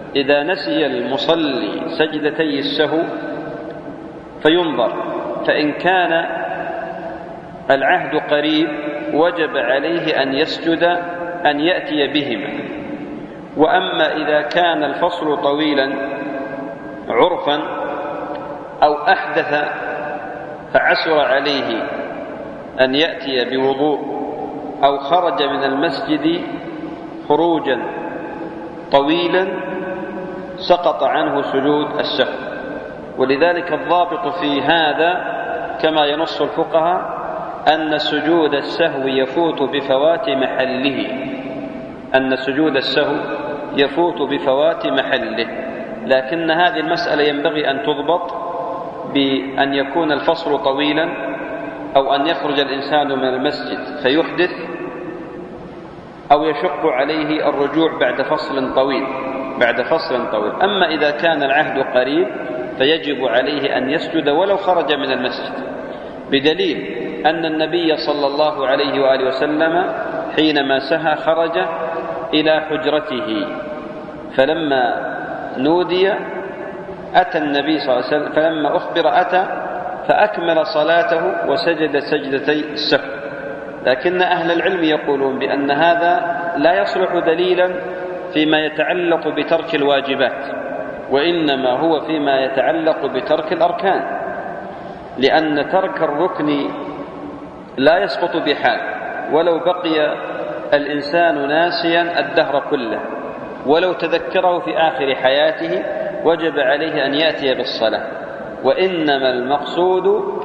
إذا نسي المصلي سجدتي السهو فينظر، فإن كان العهد قريب وجب عليه أن يسجد أن يأتي بهما. وأما إذا كان الفصل طويلا عرفا أو أحدث فعسر عليه أن يأتي بوضوء أو خرج من المسجد خروجا طويلا سقط عنه سجود السهو. ولذلك الضابط في هذا كما ينص الفقهاء أن سجود السهو يفوت بفوات محله، أن سجود السهو يفوت بفوات محله. لكن هذه المسألة ينبغي أن تضبط بأن يكون الفصل طويلا أو أن يخرج الإنسان من المسجد فيحدث أو يشق عليه الرجوع بعد فصل طويل بعد فصل طويل. أما إذا كان العهد قريب فيجب عليه أن يسجد ولو خرج من المسجد، بدليل أن النبي صلى الله عليه وآله وسلم حينما سهى خرج إلى حجرته، فلما نودي أتى النبي صلى الله عليه وسلم، فلما أخبر أتى فأكمل صلاته وسجد سجدتي السهو. لكن أهل العلم يقولون بأن هذا لا يصلح دليلا فيما يتعلق بترك الواجبات، وإنما هو فيما يتعلق بترك الأركان، لأن ترك الركن لا يسقط بحال ولو بقي الإنسان ناسيا الدهر كله، ولو تذكره في آخر حياته وجب عليه أن يأتي بالصلاة. وإنما المقصود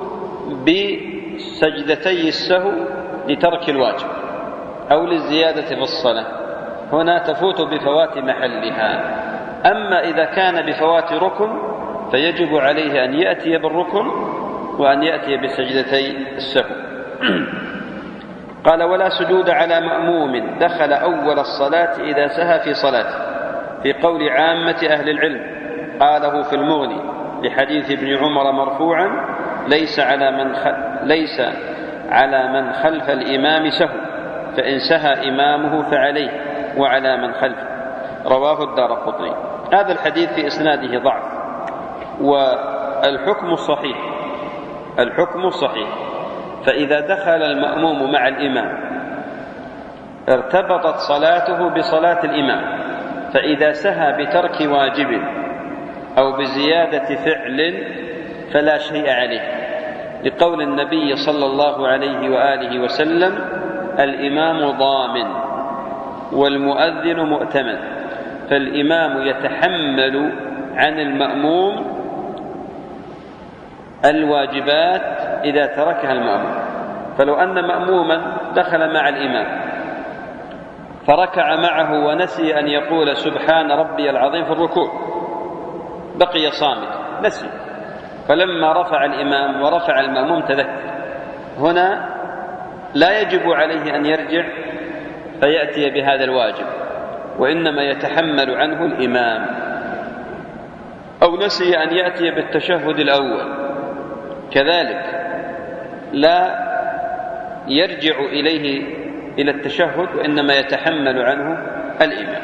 بسجدتي السهو لترك الواجب أو للزيادة في الصلاة، هنا تفوت بفوات محلها. أما إذا كان بفوات ركن فيجب عليه أن يأتي بالركن وأن يأتي بسجدتي السهو. قال: ولا سجود على مأموم دخل أول الصلاة إذا سهى في صلاته، في قول عامة أهل العلم. قاله في المغني لحديث ابن عمر مرفوعا: ليس على من خل... ليس على من خلف الإمام سهو، فإن سهى إمامه فعليه وعلى من خلفه. رواه الدارقطني. هذا الحديث في إسناده ضعف، والحكم صحيح الحكم صحيح فإذا دخل المأموم مع الإمام ارتبطت صلاته بصلاة الإمام، فإذا سهى بترك واجب أو بزيادة فعل فلا شيء عليه، لقول النبي صلى الله عليه وآله وسلم: الإمام ضامن والمؤذن مؤتمن. فالإمام يتحمل عن المأموم الواجبات إذا تركها المأموم. فلو أن مأموما دخل مع الإمام فركع معه ونسي أن يقول سبحان ربي العظيم في الركوع، بقي صامت نسي، فلما رفع الإمام ورفع المأموم تذكر، هنا لا يجب عليه أن يرجع فيأتي بهذا الواجب، وإنما يتحمل عنه الإمام. أو نسي أن يأتي بالتشهد الأول كذلك لا يرجع إليه إلى التشهد، وإنما يتحمل عنه الإمام.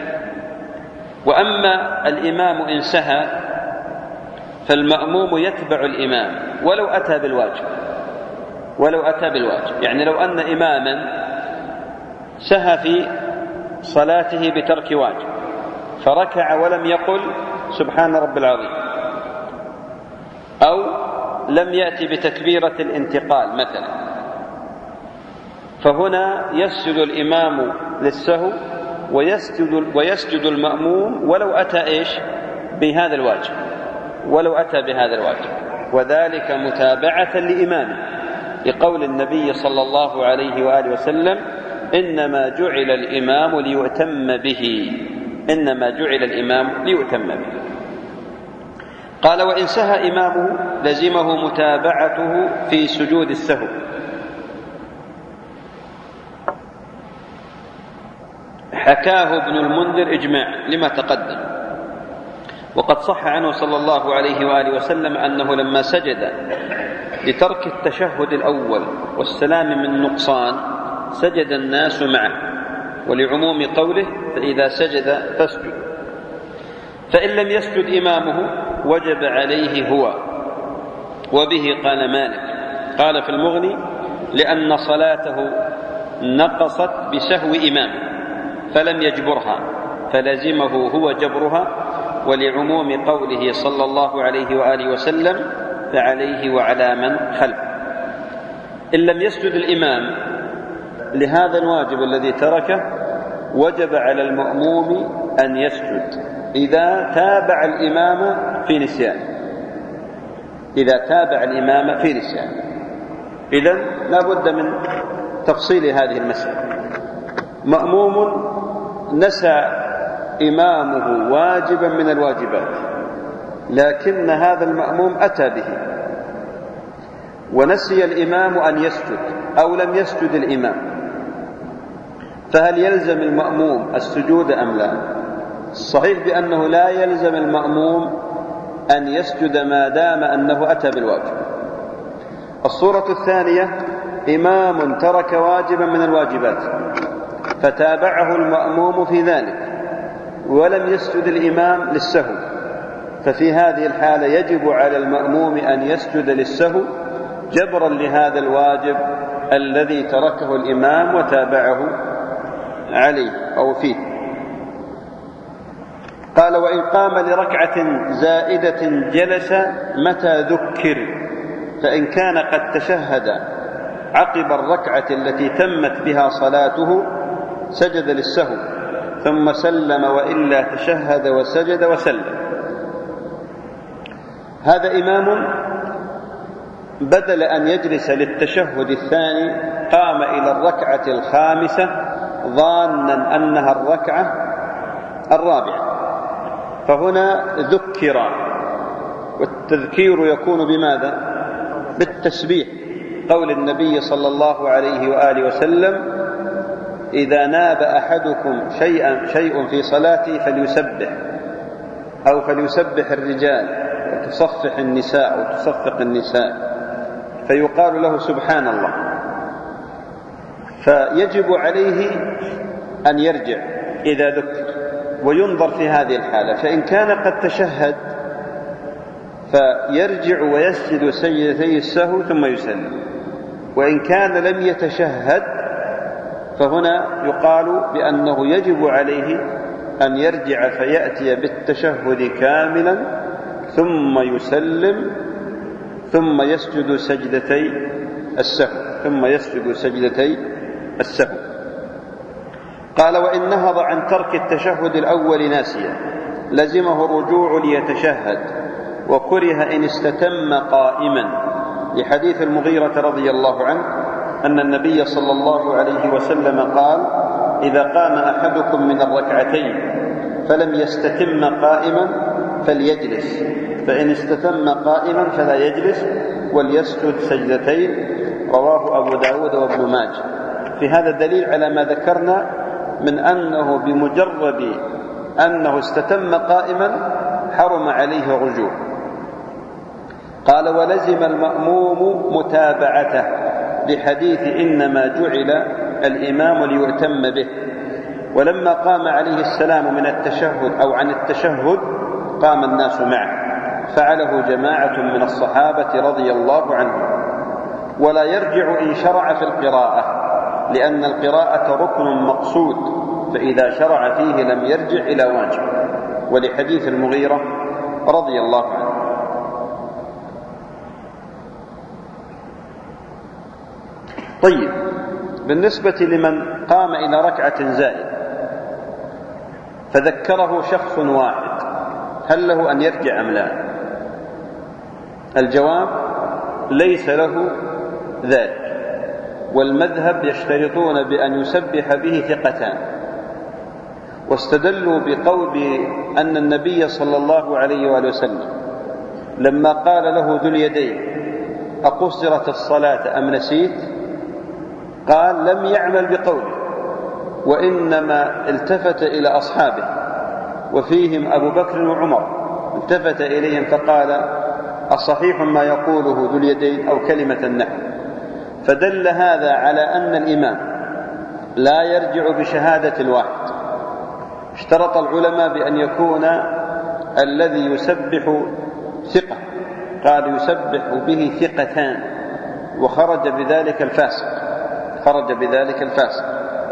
وأما الإمام إن سهى فالمأموم يتبع الإمام ولو أتى بالواجب ولو أتى بالواجب يعني لو أن إماما سهى في صلاته بترك واجب فركع ولم يقل سبحان رب العظيم، أو لم يأتي بتكبيرة الانتقال مثلا، فهنا يسجد الإمام للسهو ويسجد, ويسجد المأموم ولو أتى إيش بهذا الواجب ولو أتى بهذا الواجب وذلك متابعة لإمامه، لقول النبي صلى الله عليه وآله وسلم: إنما جعل الإمام ليؤتم به إنما جعل الإمام ليؤتم به. قال: وإن سهى إمامه لزمه متابعته في سجود السهو. حكاه ابن المنذر إجماع لما تقدم، وقد صح عنه صلى الله عليه وآله وسلم أنه لما سجد لترك التشهد الأول والسلام من نقصان سجد الناس معه، ولعموم قوله: فإذا سجد فاسجد. فإن لم يسجد إمامه وجب عليه هو. وبه قال مالك قال في المغني: لأن صلاته نقصت بسهو إمامه فلم يجبرها فلزمه هو جبرها، ولعموم قوله صلى الله عليه وآله وسلم: فعليه وعلى من خلفه. إن لم يسجد الإمام لهذا الواجب الذي تركه وجب على المأموم أن يسجد إذا تابع الإمام في نسيان إذا تابع الإمام في نسيان إذن لا بد من تفصيل هذه المسألة. مأموم نسى إمامه واجبا من الواجبات، لكن هذا المأموم أتى به، ونسي الإمام أن يسجد أو لم يسجد الإمام، فهل يلزم المأموم السجود أم لا؟ الصحيح بأنه لا يلزم المأموم أن يسجد ما دام أنه أتى بالواجب. الصورة الثانية: إمام ترك واجبا من الواجبات فتابعه المأموم في ذلك ولم يسجد الإمام للسهو، ففي هذه الحالة يجب على المأموم أن يسجد للسهو جبرا لهذا الواجب الذي تركه الإمام وتابعه عليه أو فيه. قال: وإن قام لركعة زائدة جلس متى ذكر، فإن كان قد تشهد عقب الركعة التي تمت بها صلاته سجد للسهو ثم سلم، وإلا تشهد وسجد وسلم. هذا إمام بدل أن يجلس للتشهد الثاني قام إلى الركعة الخامسة ظانا أنها الركعة الرابعة، فهنا ذكر، والتذكير يكون بماذا؟ بالتسبيح، قول النبي صلى الله عليه وآله وسلم: إذا ناب أحدكم شيئا شيء في صلاته فليسبح، أو فليسبح الرجال وتصفح النساء وتصفق النساء، فيقال له سبحان الله. فيجب عليه أن يرجع إذا ذكر وينظر في هذه الحالة، فإن كان قد تشهد فيرجع ويسجد سجدتي السهو ثم يسلم، وإن كان لم يتشهد فهنا يقال بأنه يجب عليه أن يرجع فيأتي بالتشهد كاملا ثم يسلم ثم يسجد سجدتي السهو ثم يسجد سجدتي السهو. قال: وإن نهض عن ترك التشهد الأول ناسيا لزمه الرجوع ليتشهد، وكره إن استتم قائما، لحديث المغيرة رضي الله عنه أن النبي صلى الله عليه وسلم قال: إذا قام أحدكم من الركعتين فلم يستتم قائما فليجلس، فإن استتم قائما فلا يجلس وليسجد سجدتين. رواه أبو داود وابن ماجه. في هذا دليل على ما ذكرنا من أنه بمجرد أنه استتم قائما حرم عليه الرجوع. قال: ولزم المأموم متابعته، لحديث إنما جعل الإمام ليؤتم به. ولما قام عليه السلام من التشهد أو عن التشهد قام الناس معه، فعله جماعة من الصحابة رضي الله عنهم. ولا يرجع إن شرع في القراءة، لأن القراءة ركن مقصود، فإذا شرع فيه لم يرجع إلى واجب، ولحديث المغيرة رضي الله عنه. طيب، بالنسبة لمن قام إلى ركعة زائدة فذكره شخص واحد، هل له أن يرجع أم لا؟ الجواب: ليس له ذلك، والمذهب يشترطون بأن يسبح به ثقتان، واستدلوا بقول أن النبي صلى الله عليه وآله وسلم لما قال له ذو اليدين: أقصرت الصلاة أم نسيت؟ قال: لم يعمل بقوله، وإنما التفت إلى أصحابه وفيهم أبو بكر وعمر، التفت إليهم فقال: أصحيح ما يقوله ذو اليدين أو كلمة النحو؟ فدل هذا على أن الإمام لا يرجع بشهادة الواحد. اشترط العلماء بأن يكون الذي يسبح ثقة، قال يسبح به ثقتان، وخرج بذلك الفاسق، خرج بذلك الفاسق.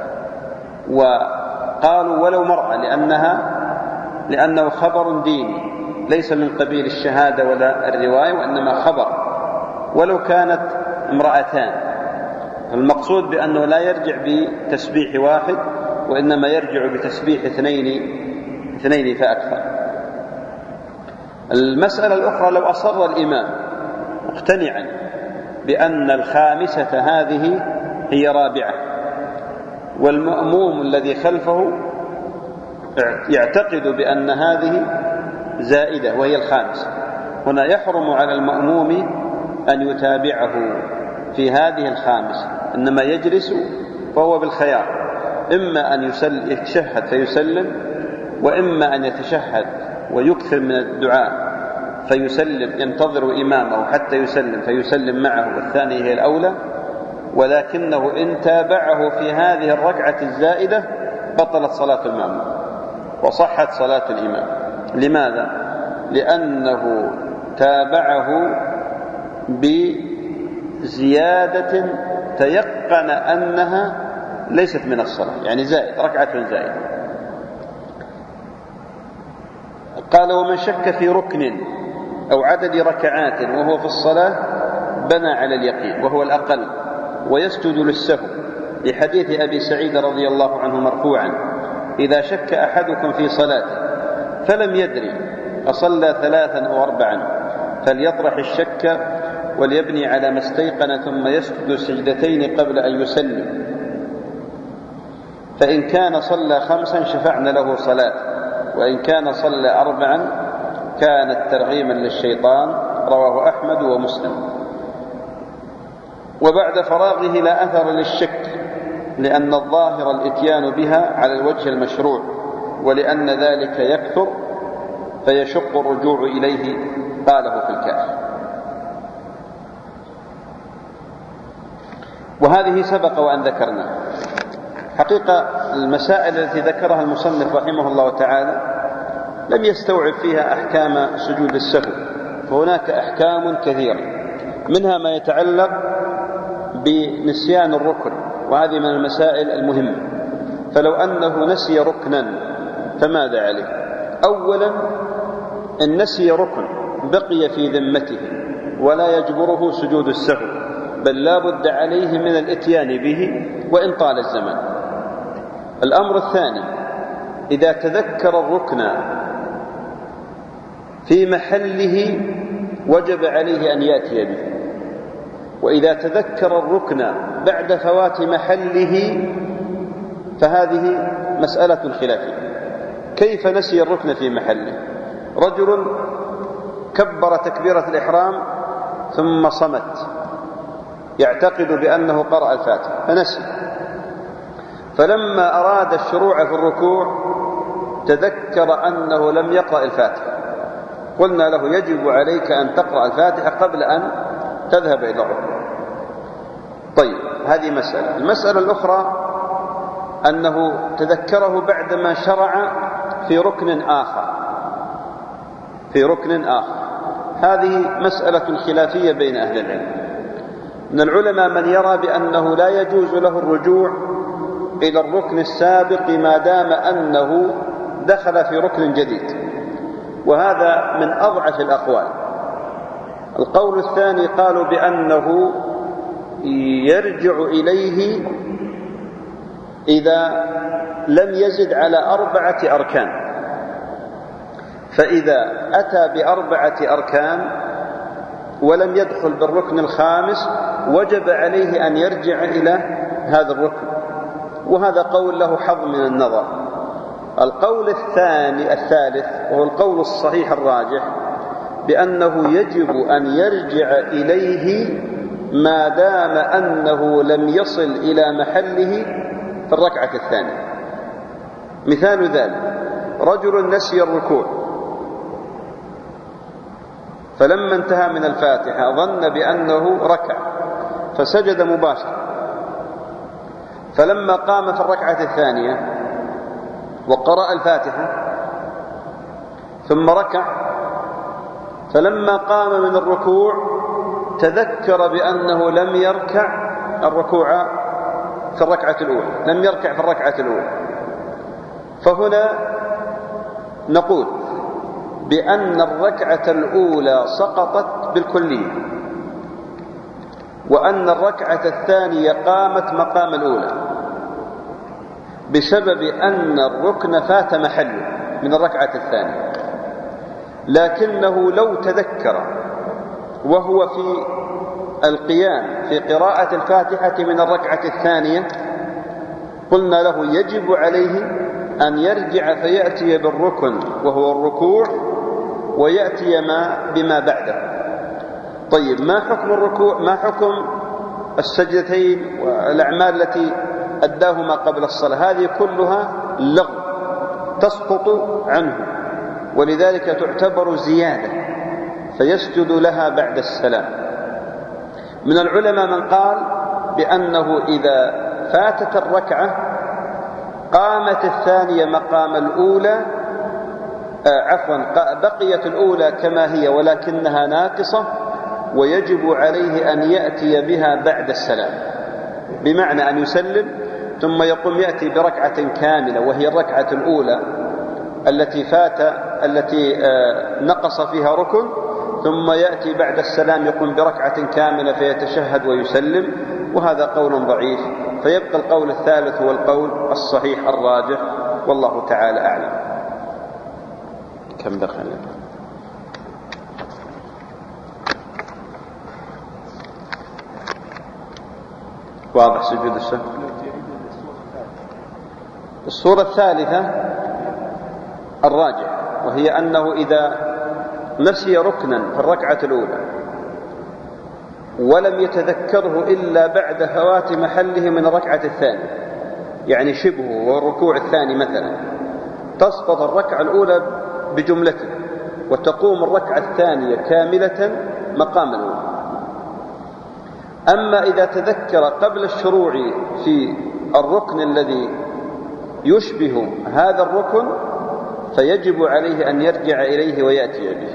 وقالوا ولو مرأة، لأنها لأنه خبر ديني ليس من قبيل الشهادة ولا الرواية، وإنما خبر، ولو كانت امرأتان. المقصود بأنه لا يرجع بتسبيح واحد، وإنما يرجع بتسبيح اثنين اثنين فأكثر. المسألة الأخرى، لو أصر الإمام مقتنعا بأن الخامسة هذه هي رابعة، والمأموم الذي خلفه يعتقد بأن هذه زائدة وهي الخامسة، هنا يحرم على المأموم أن يتابعه في هذه الخامسة، إنما يجلس فهو بالخيار، إما أن يتشهد فيسلم، وإما أن يتشهد ويكثر من الدعاء فيسلم، ينتظر إمامه حتى يسلم فيسلم معه، والثانية هي الأولى. ولكنه إن تابعه في هذه الركعة الزائدة بطلت صلاة المأموم وصحت صلاة الإمام. لماذا؟ لأنه تابعه بزيادة تيقن أنها ليست من الصلاة، يعني زائد، ركعة زائدة. قال ومن شك في ركن أو عدد ركعات وهو في الصلاة بنى على اليقين وهو الأقل ويسجد للسهو، لحديث أبي سعيد رضي الله عنه مرفوعا: إذا شك أحدكم في صلاته فلم يدري أصلى ثلاثا أو أربعا فليطرح الشك وليبني على ما استيقن ثم يسجد سجدتين قبل أن يسلم، فإن كان صلى خمسا شفعنا له صلاة، وإن كان صلى أربعا كانت ترغيما للشيطان. رواه أحمد ومسلم. وبعد فراغه لا أثر للشك، لأن الظاهر الإتيان بها على الوجه المشروع، ولأن ذلك يكثر فيشق الرجوع إليه، قاله في الكافي. وهذه سبق وأن ذكرنا. حقيقة المسائل التي ذكرها المصنف رحمه الله تعالى لم يستوعب فيها أحكام سجود السهو، فهناك أحكام كثيرة، منها ما يتعلق بنسيان الركن، وهذه من المسائل المهمة. فلو أنه نسي ركنا فماذا عليه؟ أولا، إن نسي ركن بقي في ذمته ولا يجبره سجود السهو، بل لا بد عليه من الاتيان به وإن طال الزمان. الأمر الثاني، إذا تذكر الركن في محله وجب عليه أن يأتي به، وإذا تذكر الركن بعد فوات محله فهذه مسألة خلافية. كيف نسي الركن في محله؟ رجل كبر تكبيرة الإحرام ثم صمت، يعتقد بأنه قرأ الفاتحة فنسي، فلما أراد الشروع في الركوع تذكر أنه لم يقرأ الفاتحة، قلنا له يجب عليك أن تقرأ الفاتحة قبل أن تذهب إلى الركوع. طيب، هذه مسألة. المسألة الأخرى أنه تذكره بعدما شرع في ركن آخر في ركن آخر هذه مسألة خلافية بين أهل العلم. من العلماء من يرى بأنه لا يجوز له الرجوع إلى الركن السابق ما دام أنه دخل في ركن جديد، وهذا من أضعف الأقوال. القول الثاني قالوا بأنه يرجع إليه إذا لم يزد على أربعة أركان، فإذا أتى بأربعة أركان ولم يدخل بالركن الخامس وجب عليه أن يرجع إلى هذا الركن، وهذا قول له حظ من النظر. القول الثاني الثالث وهو القول الصحيح الراجح بأنه يجب أن يرجع إليه ما دام أنه لم يصل إلى محله في الركعة الثانية. مثال ذلك: رجل نسي الركوع فلما انتهى من الفاتحة ظن بأنه ركع فسجد مباشرة، فلما قام في الركعة الثانية وقرأ الفاتحة ثم ركع، فلما قام من الركوع تذكر بأنه لم يركع الركوع في الركعة الأولى، لم يركع في الركعة الأولى. فهنا نقول بأن الركعة الأولى سقطت بالكلية، وأن الركعة الثانية قامت مقام الأولى بسبب أن الركن فات محله من الركعة الثانية. لكنه لو تذكر وهو في القيام في قراءة الفاتحة من الركعة الثانية قلنا له يجب عليه أن يرجع فيأتي بالركن وهو الركوع ويأتي ما بما بعده. طيب، ما حكم الركوع؟ ما حكم السجدتين والأعمال التي أداهما قبل الصلاة؟ هذه كلها لغو تسقط عنه، ولذلك تعتبر زيادة فيسجد لها بعد السلام. من العلماء من قال بأنه إذا فاتت الركعة قامت الثانية مقام الأولى، آه عفوا بقيت الأولى كما هي ولكنها ناقصة، ويجب عليه أن يأتي بها بعد السلام، بمعنى أن يسلم ثم يقوم يأتي بركعة كاملة وهي الركعة الأولى التي فات التي آه نقص فيها ركن، ثم يأتي بعد السلام يقوم بركعة كاملة فيتشهد ويسلم، وهذا قول ضعيف. فيبقى القول الثالث هو القول الصحيح الراجح، والله تعالى أعلم. كم دخل؟ واضح سجود السهو. الصورة الثالثة الراجح، وهي أنه إذا نسي ركنا في الركعة الأولى ولم يتذكره إلا بعد فوات محله من الركعة الثانية، يعني شبهه والركوع الثاني مثلا، تسقط الركعة الأولى بجملته وتقوم الركعة الثانية كاملة مقام الأولى. أما إذا تذكر قبل الشروع في الركن الذي يشبه هذا الركن فيجب عليه أن يرجع إليه ويأتي به.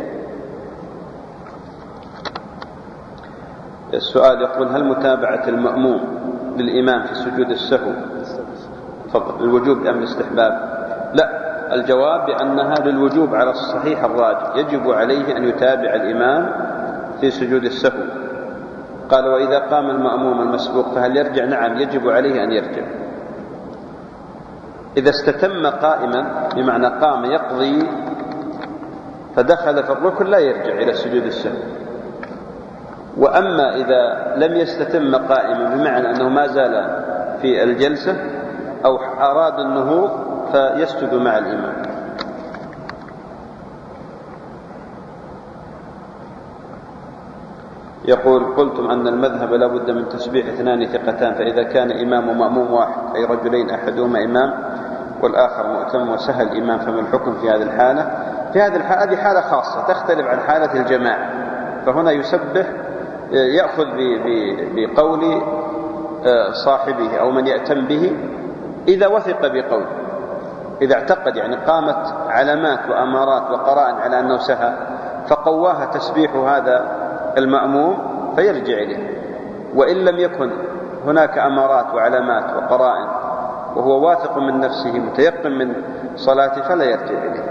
السؤال يقول: هل متابعة المأموم للإمام في سجود السهو فضل الوجوب أم الاستحباب؟ لا، الجواب بأنها للوجوب على الصحيح الراجح، يجب عليه أن يتابع الإمام في سجود السهو. قال: وإذا قام المأموم المسبوق فهل يرجع؟ نعم، يجب عليه أن يرجع. إذا استتم قائما بمعنى قام يقضي فدخل في الركن لا يرجع إلى سجود السهو. وأما إذا لم يستتم قائما بمعنى أنه ما زال في الجلسة أو أراد النهوض فيسجد مع الإمام. يقول: قلتم أن المذهب لا بد من تسبيح اثنان ثقتان، فإذا كان إمام ومأموم واحد أي رجلين أحدهما إمام والآخر مؤتم وسهى الإمام، فما الحكم في هذه الحالة؟ في هذه الحالة هذه حالة خاصة تختلف عن حالة الجماعة، فهنا يسبح يأخذ بقول صاحبه أو من يأتم به إذا وثق بقوله، إذا اعتقد يعني قامت علامات وأمارات وقرائن على أنه سهى فقواها تسبيح هذا المأموم فيرجع إليه. وإن لم يكن هناك أمارات وعلامات وقرائن وهو واثق من نفسه متيقن من صلاته فلا يرجع إليه.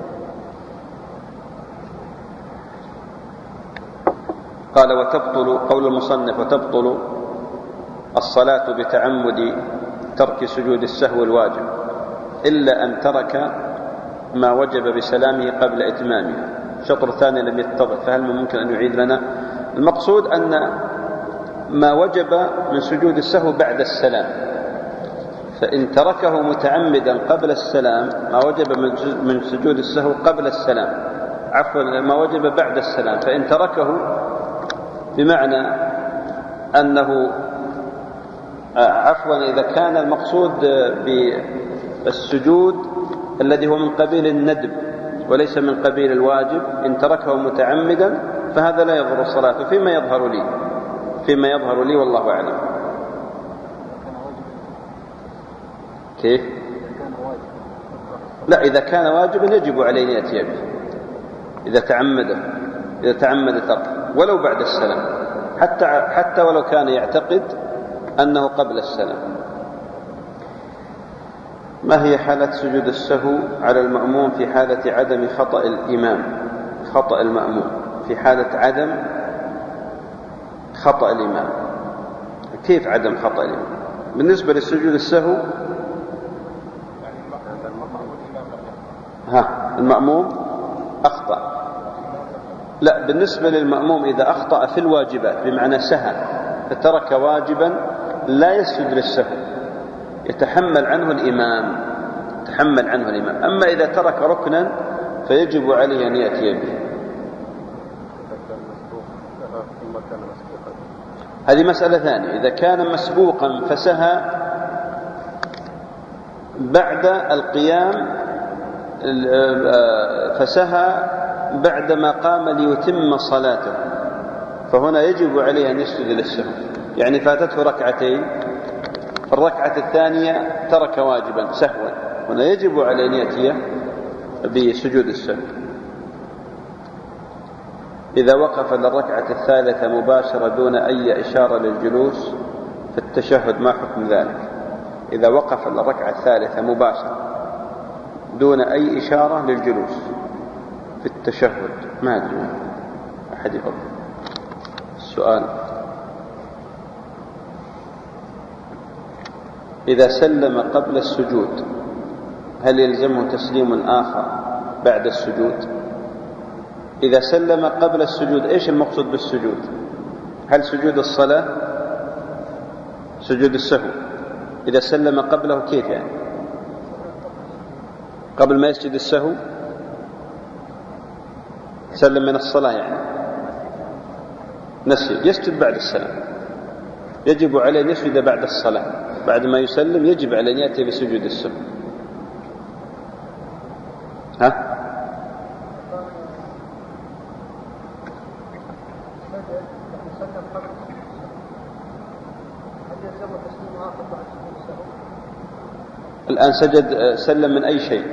قال: وتبطل قول المصنف: وتبطل الصلاة بتعمد ترك سجود السهو الواجب إلا أن ترك ما وجب بسلامه قبل إتمامه. الشطر الثاني لم يتضح، فهل ممكن أن يعيد لنا؟ المقصود أن ما وجب من سجود السهو بعد السلام، فإن تركه متعمدا قبل السلام ما وجب من سجود السهو قبل السلام، عفوا ما وجب بعد السلام، فإن تركه بمعنى أنه عفوا إذا كان المقصود بالسجود الذي هو من قبيل الندب وليس من قبيل الواجب، إن تركه متعمدا فهذا لا يضر الصلاة، فيما يظهر لي فيما يظهر لي والله أعلم. كيف؟ لا، إذا كان واجبا يجب عليه أن يأتي به، إذا تعمده إذا تعمد ترك ولو بعد السلام، حتى حتى ولو كان يعتقد أنه قبل السلام. ما هي حالة سجود السهو على المأموم في حالة عدم خطأ الإمام خطأ المأموم في حالة عدم خطأ الإمام؟ كيف عدم خطأ الإمام؟ بالنسبة للسجود السهو، ها المأموم أخطأ. لا، بالنسبة للمأموم إذا أخطأ في الواجبات بمعنى سهى فترك واجبا لا يسجد للسهو، يتحمل عنه الإمام يتحمل عنه الإمام. أما إذا ترك ركنا فيجب عليه أن يأتي به. هذه مسألة ثانية. إذا كان مسبوقا فسهى بعد القيام فسهى بعدما قام ليتم صلاته، فهنا يجب عليه أن يسجد للسهو. يعني فاتته ركعتين، الركعة الثانية ترك واجبا سهوا، هنا يجب عليه أن يأتي بسجود السهو. إذا وقف للركعة الثالثة مباشرة دون أي إشارة للجلوس في التشهد ما حكم ذلك؟ إذا وقف للركعة الثالثة مباشرة دون أي إشارة للجلوس في التشهد، ما أدري أحد يفضل السؤال. إذا سلم قبل السجود هل يلزمه تسليم آخر بعد السجود؟ إذا سلم قبل السجود، إيش المقصود بالسجود؟ هل سجود الصلاة سجود السهو؟ إذا سلم قبله كيف يعني؟ قبل ما يسجد السهو سلم من الصلاة يعني نسي، يسجد بعد السلام. يجب عليه أن يسجد بعد الصلاة، بعد ما يسلم يجب عليه أن يأتي بسجود السهو. ها؟ الآن سجد سلم من أي شيء؟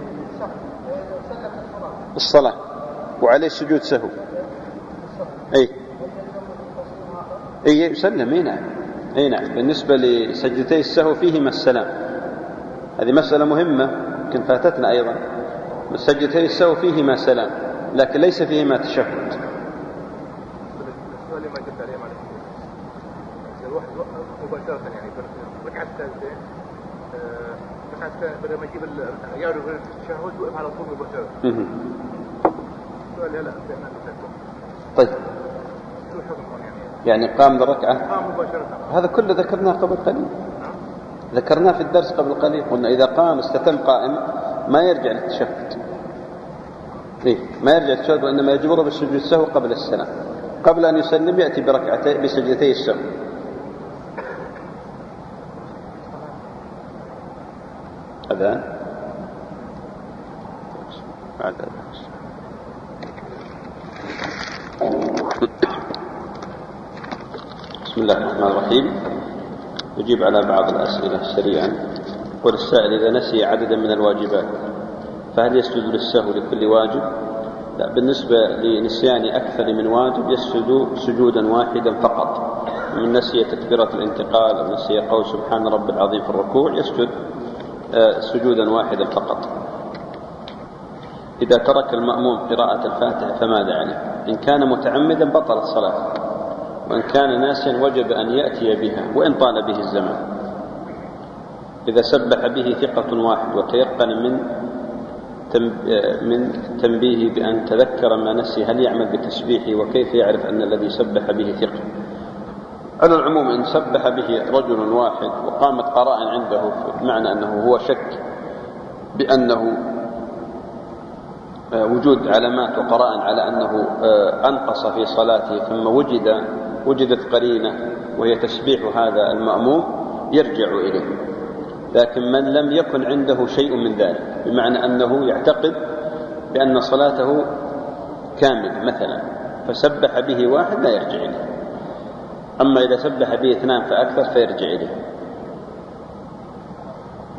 الصلاة وعليه سجود سهو. أي أي يسلم. أي نعم أي نعم. بالنسبة لسجدتي السهو فيهما السلام، هذه مسألة مهمة يمكن فاتتنا أيضا. سجدتي السهو فيهما سلام لكن ليس فيهما تشهد. مباشرة يعني ركعة الثالثة ركعة بدل ما يجيب يعرف التشهد وقف على طول مباشرة. سؤال هلا طيب شو الحكم يعني؟ يعني قام للركعة قام مباشرة. هذا كله ذكرناه قبل قليل، ذكرناه في الدرس قبل قليل. قلنا إذا قام استتم قائم ما يرجع للتشهد. إيه ما يرجع للتشهد، وإنما يجبره بالسجود السهو قبل السلام. قبل أن يسلم يأتي بركعتين بسجدتي السهو. أذان بعد بسم الله الرحمن الرحيم. نجيب على بعض الأسئلة سريعا. يقول السائل: إذا نسي عددا من الواجبات فهل يسجد للسهو لكل واجب؟ لا، بالنسبة لنسيان أكثر من واجب يسجد سجودا واحدا فقط. من نسي تكبيرة الانتقال أو نسي قول سبحان رب العظيم في الركوع يسجد سجودا واحدا فقط. إذا ترك المأموم قراءة الفاتحة فماذا عليه؟ إن كان متعمدا بطلت صلاته، وإن كان ناسيا وجب أن يأتي بها وإن طال به الزمان. إذا سبح به ثقة واحد وتيقن من من تنبيه بأن تذكر ما نسي هل يعمل بتسبيحه؟ وكيف يعرف أن الذي سبح به ثقة؟ على العموم إن سبح به رجل واحد وقامت قراءة عنده بمعنى أنه هو شك بأنه وجود علامات وقراءة على أنه أنقص في صلاته، ثم وجد وجدت قرينة وهي تسبيح هذا المأموم يرجع إليه. لكن من لم يكن عنده شيء من ذلك بمعنى أنه يعتقد بأن صلاته كامل مثلا فسبح به واحد لا يرجع إليه. أما إذا سبح به اثنان فأكثر فيرجع إليه.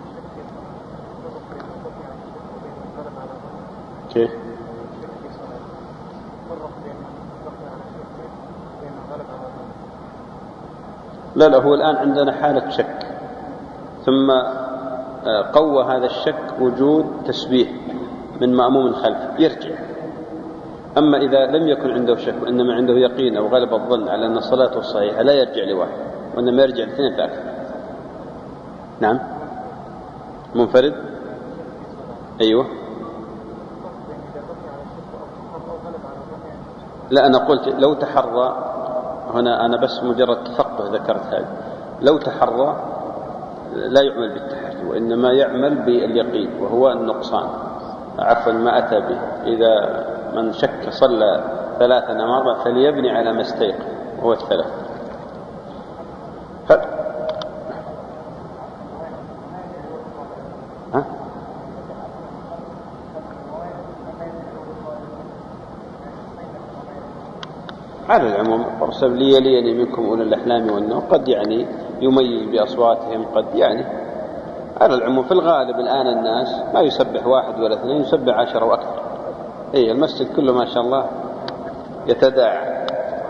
كيف؟ لا لا، هو الآن عندنا حالة شك، ثم قوى هذا الشك وجود تسبيح من مأموم خلفه يرجع. أما إذا لم يكن عنده شك وإنما عنده يقين أو غلب الظن على أن صلاته صحيحة لا يرجع لواحد وإنما يرجع لاثنين فأكثر. نعم. منفرد. أيوه. لا، أنا قلت لو تحرى، هنا أنا بس مجرد تفقه ذكرت هذا، لو تحرى لا يعمل بالتحري وإنما يعمل باليقين وهو النقصان، عفوا ما أتى به. إذا من شك صلى ثلاثا أم أربعة فليبني على ما استيقن وهو الثلاث. ها؟ على العموم فرسب لي ليني منكم أولي الأحلام والنهى، قد يعني يميز بأصواتهم، قد يعني على العموم في الغالب الآن الناس ما يسبح واحد ولا اثنين، يسبح عشرة وأكثر. إيه المسجد كله ما شاء الله يتداعى.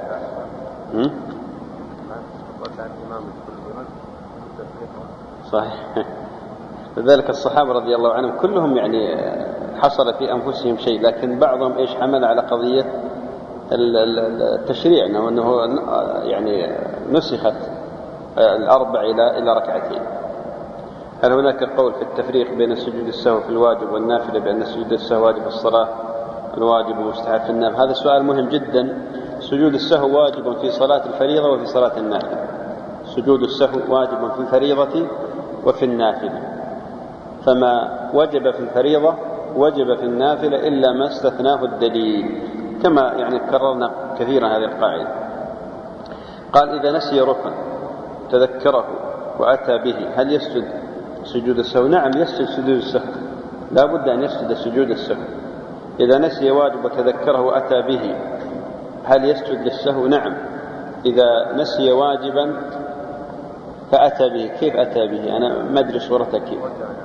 صحيح. لذلك الصحابة رضي الله عنهم كلهم يعني حصل في أنفسهم شيء، لكن بعضهم إيش حمل على قضية التشريع أنه يعني نسخت الأربع إلى إلى ركعتين. هل هناك قول في التفريق بين سجود السهو في الواجب والنافلة بأن سجود السهو واجب الصلاة الواجب ومستحب في النافلة؟ هذا سؤال مهم جدا. سجود السهو واجب في صلاة الفريضة وفي صلاة النافلة. سجود السهو واجب في الفريضة وفي النافلة، فما وجب في الفريضة وجب في النافلة إلا ما استثناه الدليل، كما يعني كررنا كثيرا هذه القاعدة. قال إذا نسي ركن تذكره وأتى به هل يسجد سجود السهو؟ نعم يسجد سجود السهو، لا بد أن يسجد سجود السهو. إذا نسي واجب وتذكره وأتى به هل يسجد للسهو؟ نعم. إذا نسي واجبا فأتى به، كيف أتى به؟ أنا ما أدري صورته كيف.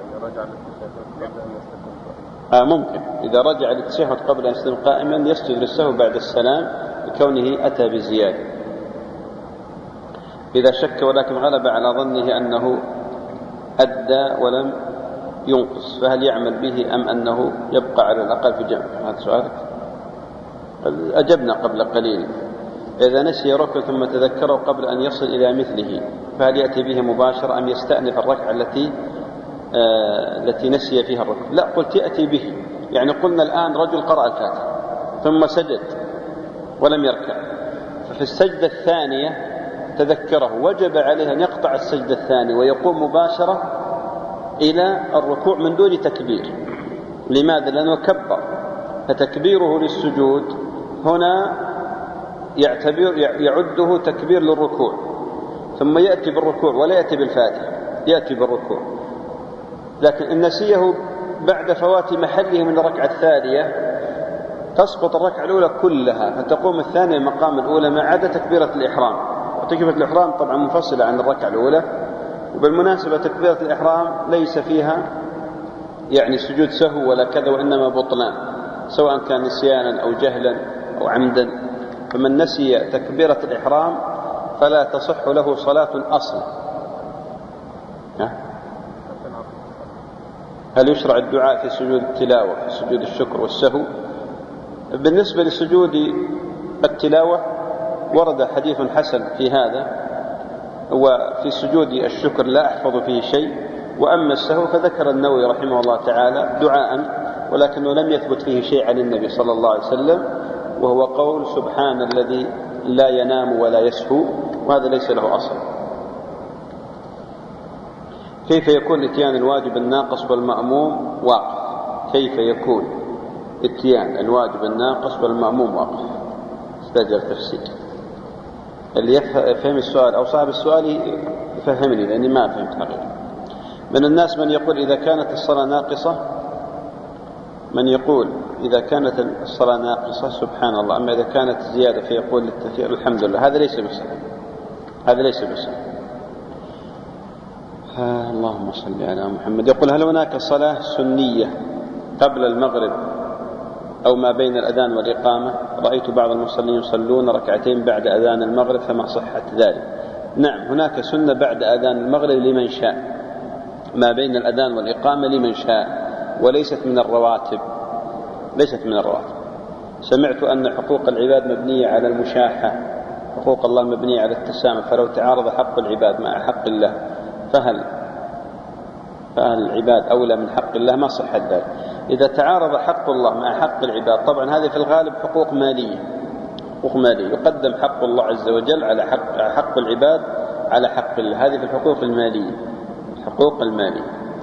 آه ممكن إذا رجع للتشهد قبل أن يسلم قائما يسجد للسهو بعد السلام لكونه أتى بزيادة. إذا شك ولكن غلب على ظنه أنه أدى ولم ينقص فهل يعمل به أم أنه يبقى على الأقل في جمع؟ هذا سؤالك. أجبنا قبل قليل. إذا نسي ركن ثم تذكره قبل أن يصل إلى مثله فهل يأتي به مباشرة أم يستأنف الركعة التي آه التي نسي فيها الركن؟ لا، قلت يأتي به. يعني قلنا الآن رجل قرأ الفاتحة ثم سجد ولم يركع، ففي السجدة الثانية تذكره وجب عليه أن يقطع السجدة الثانية ويقوم مباشرة إلى الركوع من دون تكبير. لماذا؟ لأنه كبر، فتكبيره للسجود هنا يعتبر يعده تكبير للركوع، ثم يأتي بالركوع ولا يأتي بالفاتحة، يأتي بالركوع. لكن إن نسيه بعد فوات محله من الركعة الثانية تسقط الركعة الأولى كلها، فتقوم الثانية مقام الأولى ما عدا تكبيرة الإحرام. وتكبيرة الإحرام طبعا منفصلة عن الركعة الأولى، وبالمناسبة تكبيرة الإحرام ليس فيها يعني سجود سهو ولا كذا، وإنما بطلان، سواء كان نسيانا أو جهلا أو عمدا. فمن نسي تكبيرة الإحرام فلا تصح له صلاة أصلا. هل يشرع الدعاء في سجود التلاوة في سجود الشكر والسهو؟ بالنسبة لسجود التلاوة ورد حديث حسن في هذا، وفي سجود الشكر لا أحفظ فيه شيء. وأما السهو فذكر النووي رحمه الله تعالى دعاء ولكنه لم يثبت فيه شيء عن النبي صلى الله عليه وسلم، وهو قول سبحان الذي لا ينام ولا يسهو، وهذا ليس له أصل. كيف يكون اتيان الواجب الناقص والمأموم واقف؟ كيف يكون اتيان الواجب الناقص والمأموم واقف؟ استجر تفسير. اللي يفهم السؤال أو صاحب السؤال يفهمني لأني ما فهمت حقيقة. من الناس من يقول إذا كانت الصلاة ناقصة، من يقول إذا كانت الصلاة ناقصة سبحان الله، أما إذا كانت زيادة فيقول للتثير الحمد لله. هذا ليس بصحيح، هذا ليس بصحيح. آه اللهم صل على محمد. يقول هل هناك صلاة سنية قبل المغرب أو ما بين الأذان والإقامة؟ رأيت بعض المصلين يصلون ركعتين بعد أذان المغرب فما صحة ذلك؟ نعم هناك سنة بعد أذان المغرب لمن شاء، ما بين الأذان والإقامة لمن شاء، وليست من الرواتب، ليست من الرواتب. سمعت أن حقوق العباد مبنية على المشاحة، حقوق الله مبنية على التسامح، فلو تعارض حق العباد مع حق الله فهل فهل العباد أولى من حق الله؟ ما صح ذلك. إذا تعارض حق الله مع حق العباد، طبعا هذه في الغالب حقوق مالية، حقوق مالية يقدم حق الله عز وجل على حق, حق العباد على حق الله، هذه في الحقوق المالية، الحقوق المالية.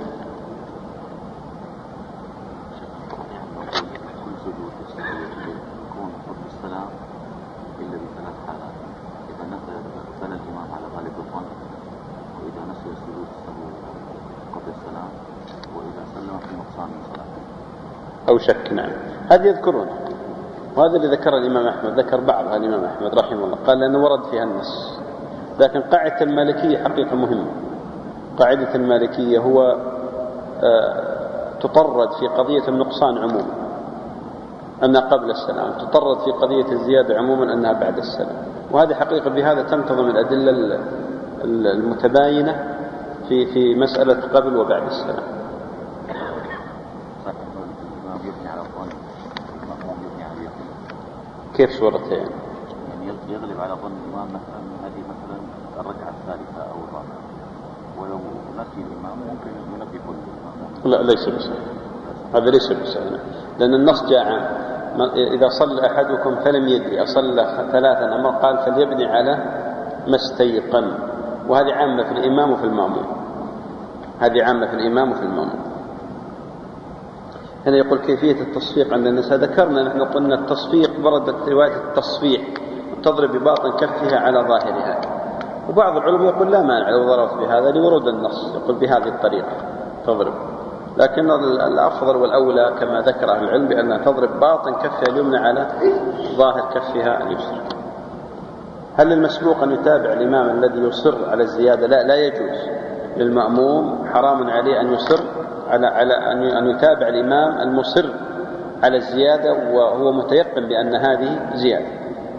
أو شك، نعم هذه يذكرون، وهذا اللي ذكر الإمام أحمد، ذكر بعضها الإمام أحمد رحمه الله، قال لأنه ورد فيها النص. لكن قاعدة المالكية حقيقة مهمة، قاعدة المالكية هو آه تطرد في قضية النقصان عموما أنها قبل السلام، تطرد في قضية الزيادة عموما أنها بعد السلام، وهذه حقيقة بهذا تنتظم الأدلة المتباينة في في مسألة قبل وبعد السلام. كيف صورتين؟ يعني يغلب على ظن الإمام مثلا هذه مثلا الركعة الثالثة أو الرابعة، ولو نسي الإمام ممكن ينبه كل الإمام. لا ليس بصحيح، هذا ليس بصحيح، لأن النص جاء إذا صلى أحدكم فلم يدري أصلى ثلاثا أمر قال فليبني على ما استيقن، وهذه عامة في الإمام وفي المأموم، هذه عامة في الإمام وفي المأموم. هنا يقول كيفية التصفيق عند النساء، ذكرنا نحن قلنا التصفيق وردت رواية التصفيق تضرب بباطن كفها على ظاهرها، وبعض العلماء يقول لا مانع لو ضربت بهذا لورود النص، يقول بهذه الطريقة تضرب، لكن الأفضل والأولى كما ذكر أهل العلم بأنها تضرب باطن كفها اليمنى على ظاهر كفها اليسرى. هل المسبوق أن يتابع الإمام الذي يصر على الزيادة؟ لا، لا يجوز للمأموم، حرام عليه أن يصر على على أن يتابع الإمام المصر على الزيادة وهو متيقن بأن هذه زيادة.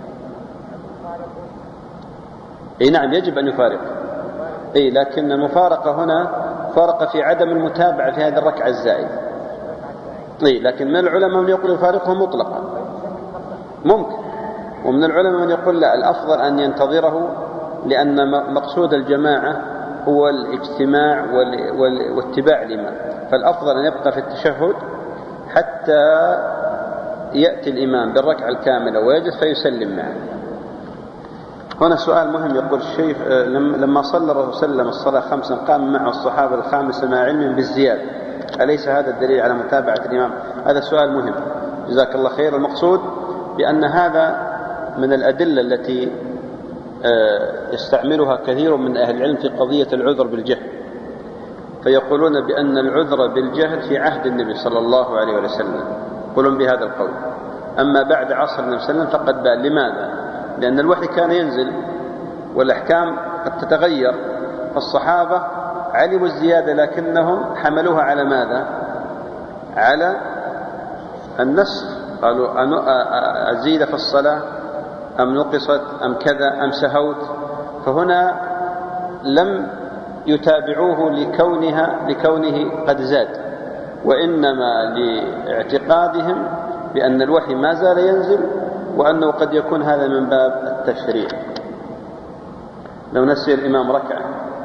أي نعم يجب أن يفارق، أي لكن المفارقة هنا فارقة في عدم المتابعة في هذه الركعة الزائدة. أي لكن من العلماء من يقول يفارقه مطلقا ممكن، ومن العلماء من يقول لا، الأفضل أن ينتظره، لأن مقصود الجماعة هو الاجتماع واتباع الإمام، فالأفضل أن يبقى في التشهد حتى يأتي الإمام بالركعة الكاملة ويجلس فيسلم معه. هنا سؤال مهم، يقول الشيخ لما صلى الرسول صلى الله عليه وسلم الصلاة خمسا قام معه الصحابة الخامسة مع علم بالزيادة، أليس هذا الدليل على متابعة الإمام؟ هذا سؤال مهم جزاك الله خير. المقصود بأن هذا من الأدلة التي يستعملها كثير من أهل العلم في قضية العذر بالجهل، فيقولون بأن العذر بالجهل في عهد النبي صلى الله عليه وسلم، يقولون بهذا القول، أما بعد عصر النبي صلى الله عليه وسلم فقد بان. لماذا؟ لأن الوحي كان ينزل والأحكام قد تتغير، فالصحابة علموا الزيادة لكنهم حملوها على ماذا؟ على النسخ، قالوا أزيد في الصلاة أم نقصت أم كذا أم سهوت، فهنا لم يتابعوه لكونها لكونه قد زاد، وإنما لاعتقادهم بأن الوحي ما زال ينزل وأنه قد يكون هذا من باب التشريع. لو نسي الإمام ركعة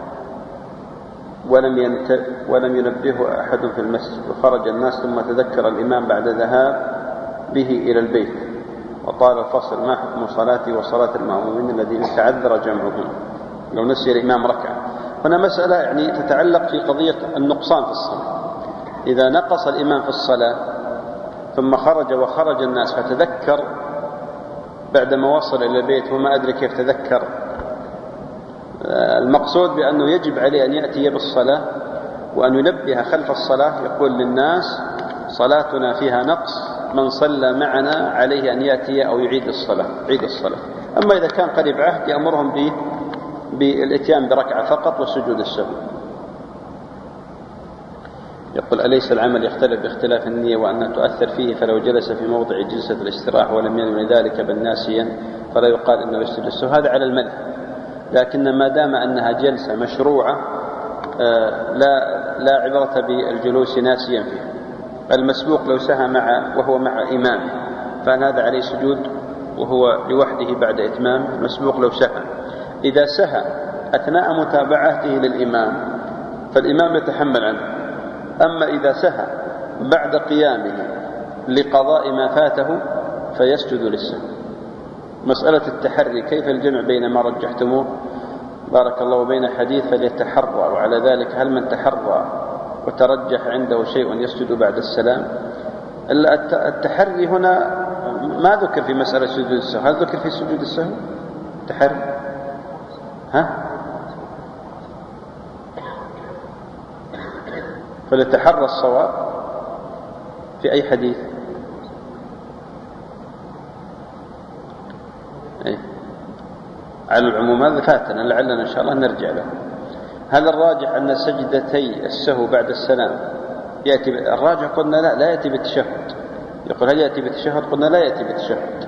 ولم ولم ينبهه أحد في المسجد وخرج الناس ثم تذكر الإمام بعد ذهاب به إلى البيت وطال الفصل، ما حكم صلاتي وصلاة المأمومين الذين تعذر جمعهم؟ لو نسي الإمام ركعة، هنا مسألة يعني تتعلق في قضية النقصان في الصلاة. إذا نقص الإمام في الصلاة ثم خرج وخرج الناس فتذكر بعدما وصل إلى البيت وما أدري كيف تذكر، المقصود بأنه يجب عليه أن يأتي بالصلاة وأن ينبه خلف الصلاة، يقول للناس صلاتنا فيها نقص، من صلى معنا عليه أن يأتي أو يعيد الصلاة يعيد الصلاة. أما إذا كان قريب عهد يأمرهم بالإتيان بركعة فقط وسجود السهو. يقول أليس العمل يختلف باختلاف النية وأن تؤثر فيه، فلو جلس في موضع جلسة الاستراحة ولم ينوي ذلك بل ناسيا فلا يقال إنه يسجد السهو؟ هذا على المذهب، لكن ما دام أنها جلسة مشروعة لا لا عبرة بالجلوس ناسيا فيها. المسبوق لو سهى مع وهو مع إمام فهل هذا عليه سجود وهو لوحده بعد إتمام؟ المسبوق لو سهى، إذا سهى أثناء متابعته للإمام فالإمام يتحمل عنه، أما إذا سهى بعد قيامه لقضاء ما فاته فيسجد للسهو. مسألة التحري كيف الجمع بين ما رجحتموه بارك الله بين حديث فليتحرى، وعلى ذلك هل من تحرى وترجح عنده شيء يسجد بعد السلام؟ التحري هنا ما ذكر في مسألة سجود السهو، هل ذكر في سجود السهو التحري؟ ها؟ فليتحرى الصواب في أي حديث؟ أي. على العموم هذا فاتنا، لعلنا إن شاء الله نرجع له. هل الراجح أن سجدتي السهو بعد السلام يأتي؟ الراجح قلنا لا لا يأتي بالتشهد. يقول هل يأتي بالتشهد؟ قلنا لا يأتي بالتشهد.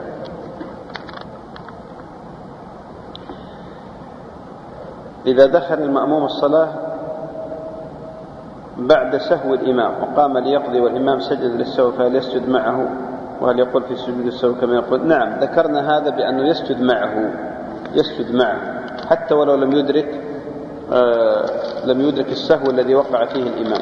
إذا دخل المأموم الصلاة بعد سهو الإمام وقام ليقضي والإمام سجد للسهو فهل يسجد معه؟ وهل يقول في سجود السهو كما يقول؟ نعم، ذكرنا هذا بأنه يسجد معه، يسجد معه حتى ولو لم يدرك آه لم يدرك السهو الذي وقع فيه الإمام.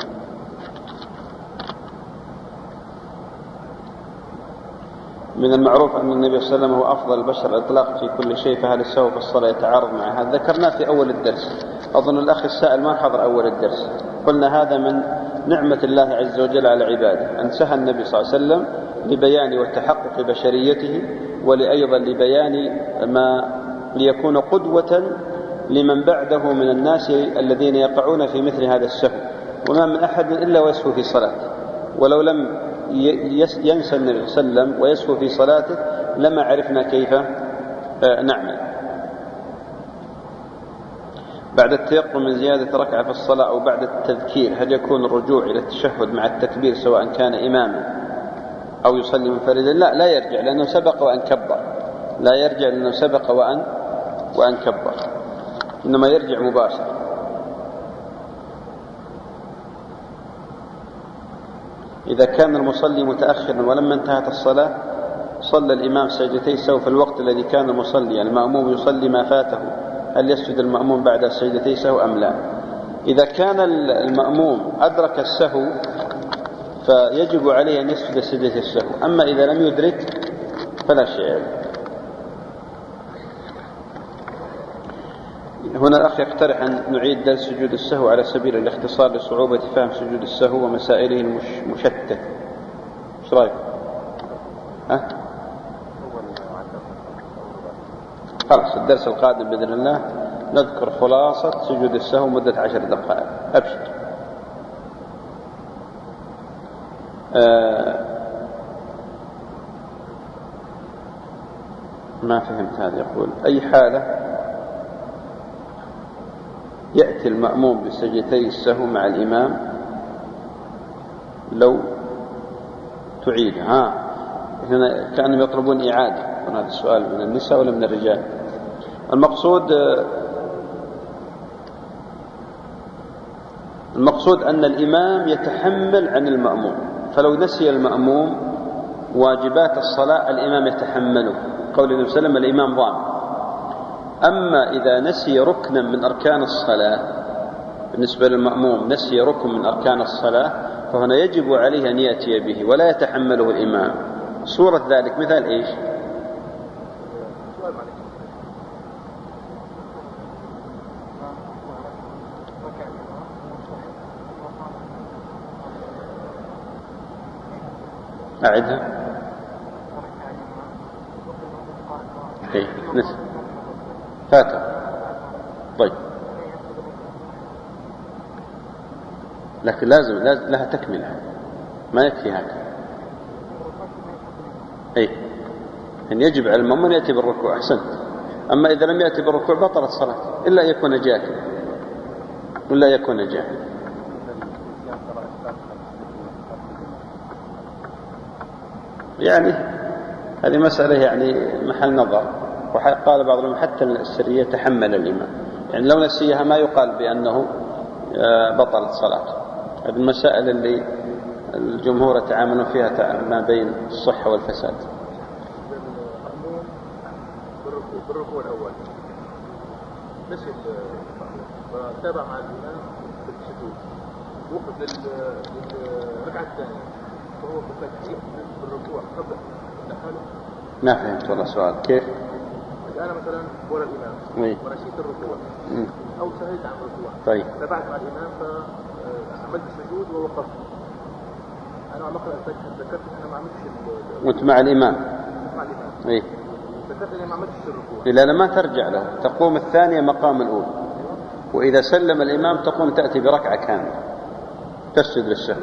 من المعروف أن النبي صلى الله عليه وسلم هو أفضل البشر الإطلاق في كل شيء، فهل السهو في الصلاة يتعارض مع هذا؟ ذكرناه في أول الدرس، أظن الأخ السائل ما حضر أول الدرس. قلنا هذا من نعمة الله عز وجل على عباده أن سهى النبي صلى الله عليه وسلم لبيان وتحقق بشريته، ولأيضا لبيان ما ليكون قدوة لمن بعده من الناس الذين يقعون في مثل هذا السهو. وما من أحد إلا ويسهو في صلاته، ولو لم ينسى النبي صلى الله عليه وسلم ويسهو في صلاته لما عرفنا كيف نعمل. بعد التيقظ من زيادة ركعة في الصلاة أو بعد التذكير هل يكون الرجوع إلى التشهد مع التكبير سواء كان إماما أو يصلي منفردا؟ لا لا يرجع لأنه سبق وأن كبر، لا يرجع لأنه سبق وأن وأن كبر، إنما يرجع مباشرة. إذا كان المصلي متأخرا ولما انتهت الصلاة صلى الإمام سجدتي السهو في الوقت الذي كان المصلي، يعني المأموم يصلي ما فاته، هل يسجد المأموم بعد سجدتي السهو أم لا؟ إذا كان المأموم أدرك السهو فيجب عليه أن يسجد سجدتي السهو، أما إذا لم يدرك فلا شيء. هنا الأخ يقترح أن نعيد درس سجود السهو على سبيل الاختصار لصعوبة فهم سجود السهو ومسائله المشتتة. ايش رايك؟ ها؟ خلاص الدرس القادم بإذن الله نذكر خلاصة سجود السهو مدة عشر دقائق. أبشر. آه ما فهمت هذا. يقول أي حالة يأتي المأموم بسجدتي السهو مع الإمام لو تعيد؟ ها هنا كانوا يطلبون إعادة، هذا السؤال من النساء ولا من الرجال؟ المقصود المقصود أن الإمام يتحمل عن المأموم، فلو نسي المأموم واجبات الصلاة الإمام يتحمله، قول النبي صلى الله عليه وسلم الإمام ضامن. أما إذا نسي ركنا من أركان الصلاة، بالنسبة للمأموم نسي ركن من أركان الصلاة فهنا يجب عليه أن يأتي به ولا يتحمله الإمام. صورة ذلك مثال إيش؟ أعدها. إيه نسي فاتح. طيب لكن لازم, لازم لها تكملة، ما يكفي هكذا. أي إن يجب على المأموم أن يأتي بالركوع. أحسنت. أما إذا لم يأتي بالركوع بطلت صلاته إلا يكون جاهلا، ولا يكون جاهلا. يعني هذه مسألة يعني محل نظر. وقال بعض العلماء حتى السرية تحمل الإمام، يعني لو نسيها ما يقال بأنه بطلت صلاته. هذه المسائل اللي الجمهور يتعاملون فيها ما بين الصحة والفساد. بالركوع الأول نسي وتابع مع الإمام في السجود، وقف للركعة الثانية وهو في بالركوع قبل دخله. ما فهمت والله سؤال كيف؟ أنا مثلا ورا الإمام ونسيت الركوع مم. أو سهلت عن الركوع، طيب تابعت مع الإمام فعملت السجود ووقفت. أنا عم أقرأ تذكرت إن أنا ما عملتش. وأنت مع الإمام؟ مع الإمام. إيه. تذكرت إني ما عملتش الركوع. إلا لما ترجع له تقوم الثانية مقام الأولى، وإذا سلم الإمام تقوم تأتي بركعة كاملة تسجد للسهو.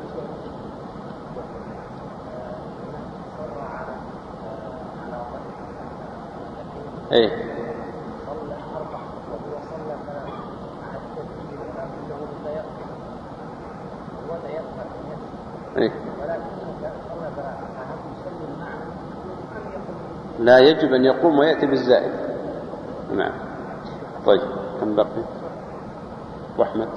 إيه. إيه. لا يجب أن يقوم ويأتي بالزائد. نعم. طيب كم بقي؟ وأحمد.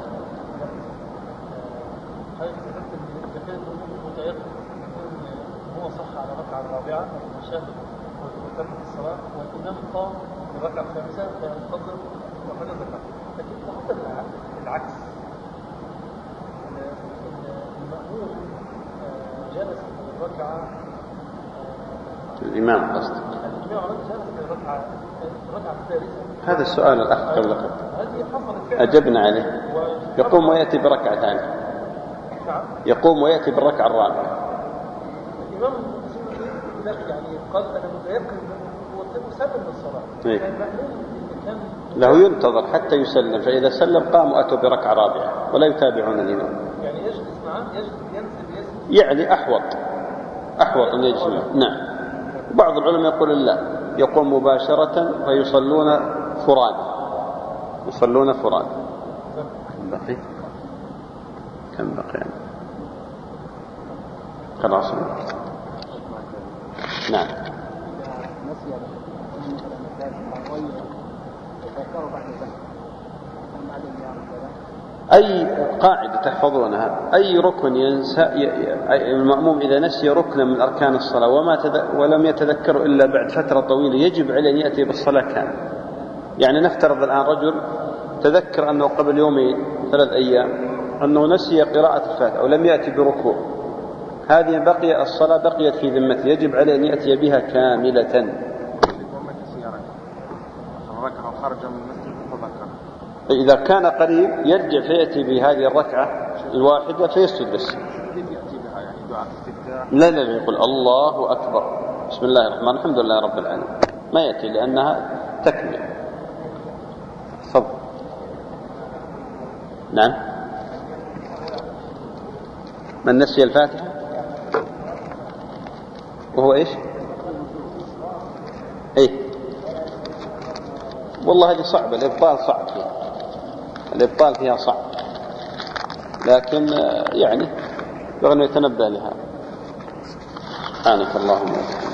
هو صح على الركعة الرابعة وشاهد وتم الصلاة والإمام قام في الركعة الخامسة فينتظر وهذا ذكر، لكن تحصل العكس. المأمور جلس في الركعة الإمام قصدك. الإمام جلس في الركعة الركعة الثالثة. هذا السؤال الأخ قبل قليل أجبنا عليه. يقوم ويأتي بركعة ثانية. يقوم ويأتي بالركعة الرابعة. الإمام يعني قال أنا متيقن وسلم بالصلاة. إيه. له ينتظر حتى يسلم، فإذا سلم قاموا أتوا بركعة رابعة ولا يتابعون الإمام. يعني يجلس معه يجلس ينزل يسجد. يعني أحوط أحوط أن يجلس معه. نعم. بعض العلماء يقول لا، يقوم مباشرة فيصلون فرادى يصلون فرادى. كم بقي؟ كم بقي؟ خلاص. نعم. أي قاعدة تحفظونها، أي ركن ينسى المأموم إذا نسي ركنا من أركان الصلاة وما تد... ولم يتذكره إلا بعد فترة طويلة يجب عليه أن يأتي بالصلاة كاملة. يعني نفترض الآن رجل تذكر أنه قبل يومين ثلاث أيام أنه نسي قراءة الفاتحة ولم يأتي بركوع، هذه بقي الصلاة بقيت في ذمته، يجب عليه أن يأتي بها كاملة. إذا كان قريب يرجع فيأتي بهذه الركعة الواحدة فيسجد بس. لا لا يقول الله أكبر بسم الله الرحمن الرحيم الحمد لله رب العالمين، ما يأتي لأنها تكمل. تفضل. نعم. من نسي الفاتحة وهو إيش؟ إيه والله هذه صعبة، الإبطال صعب فيها، الإبطال فيها صعب، لكن يعني يغني يتنبه لها. سبحانك اللهم وبحمدك.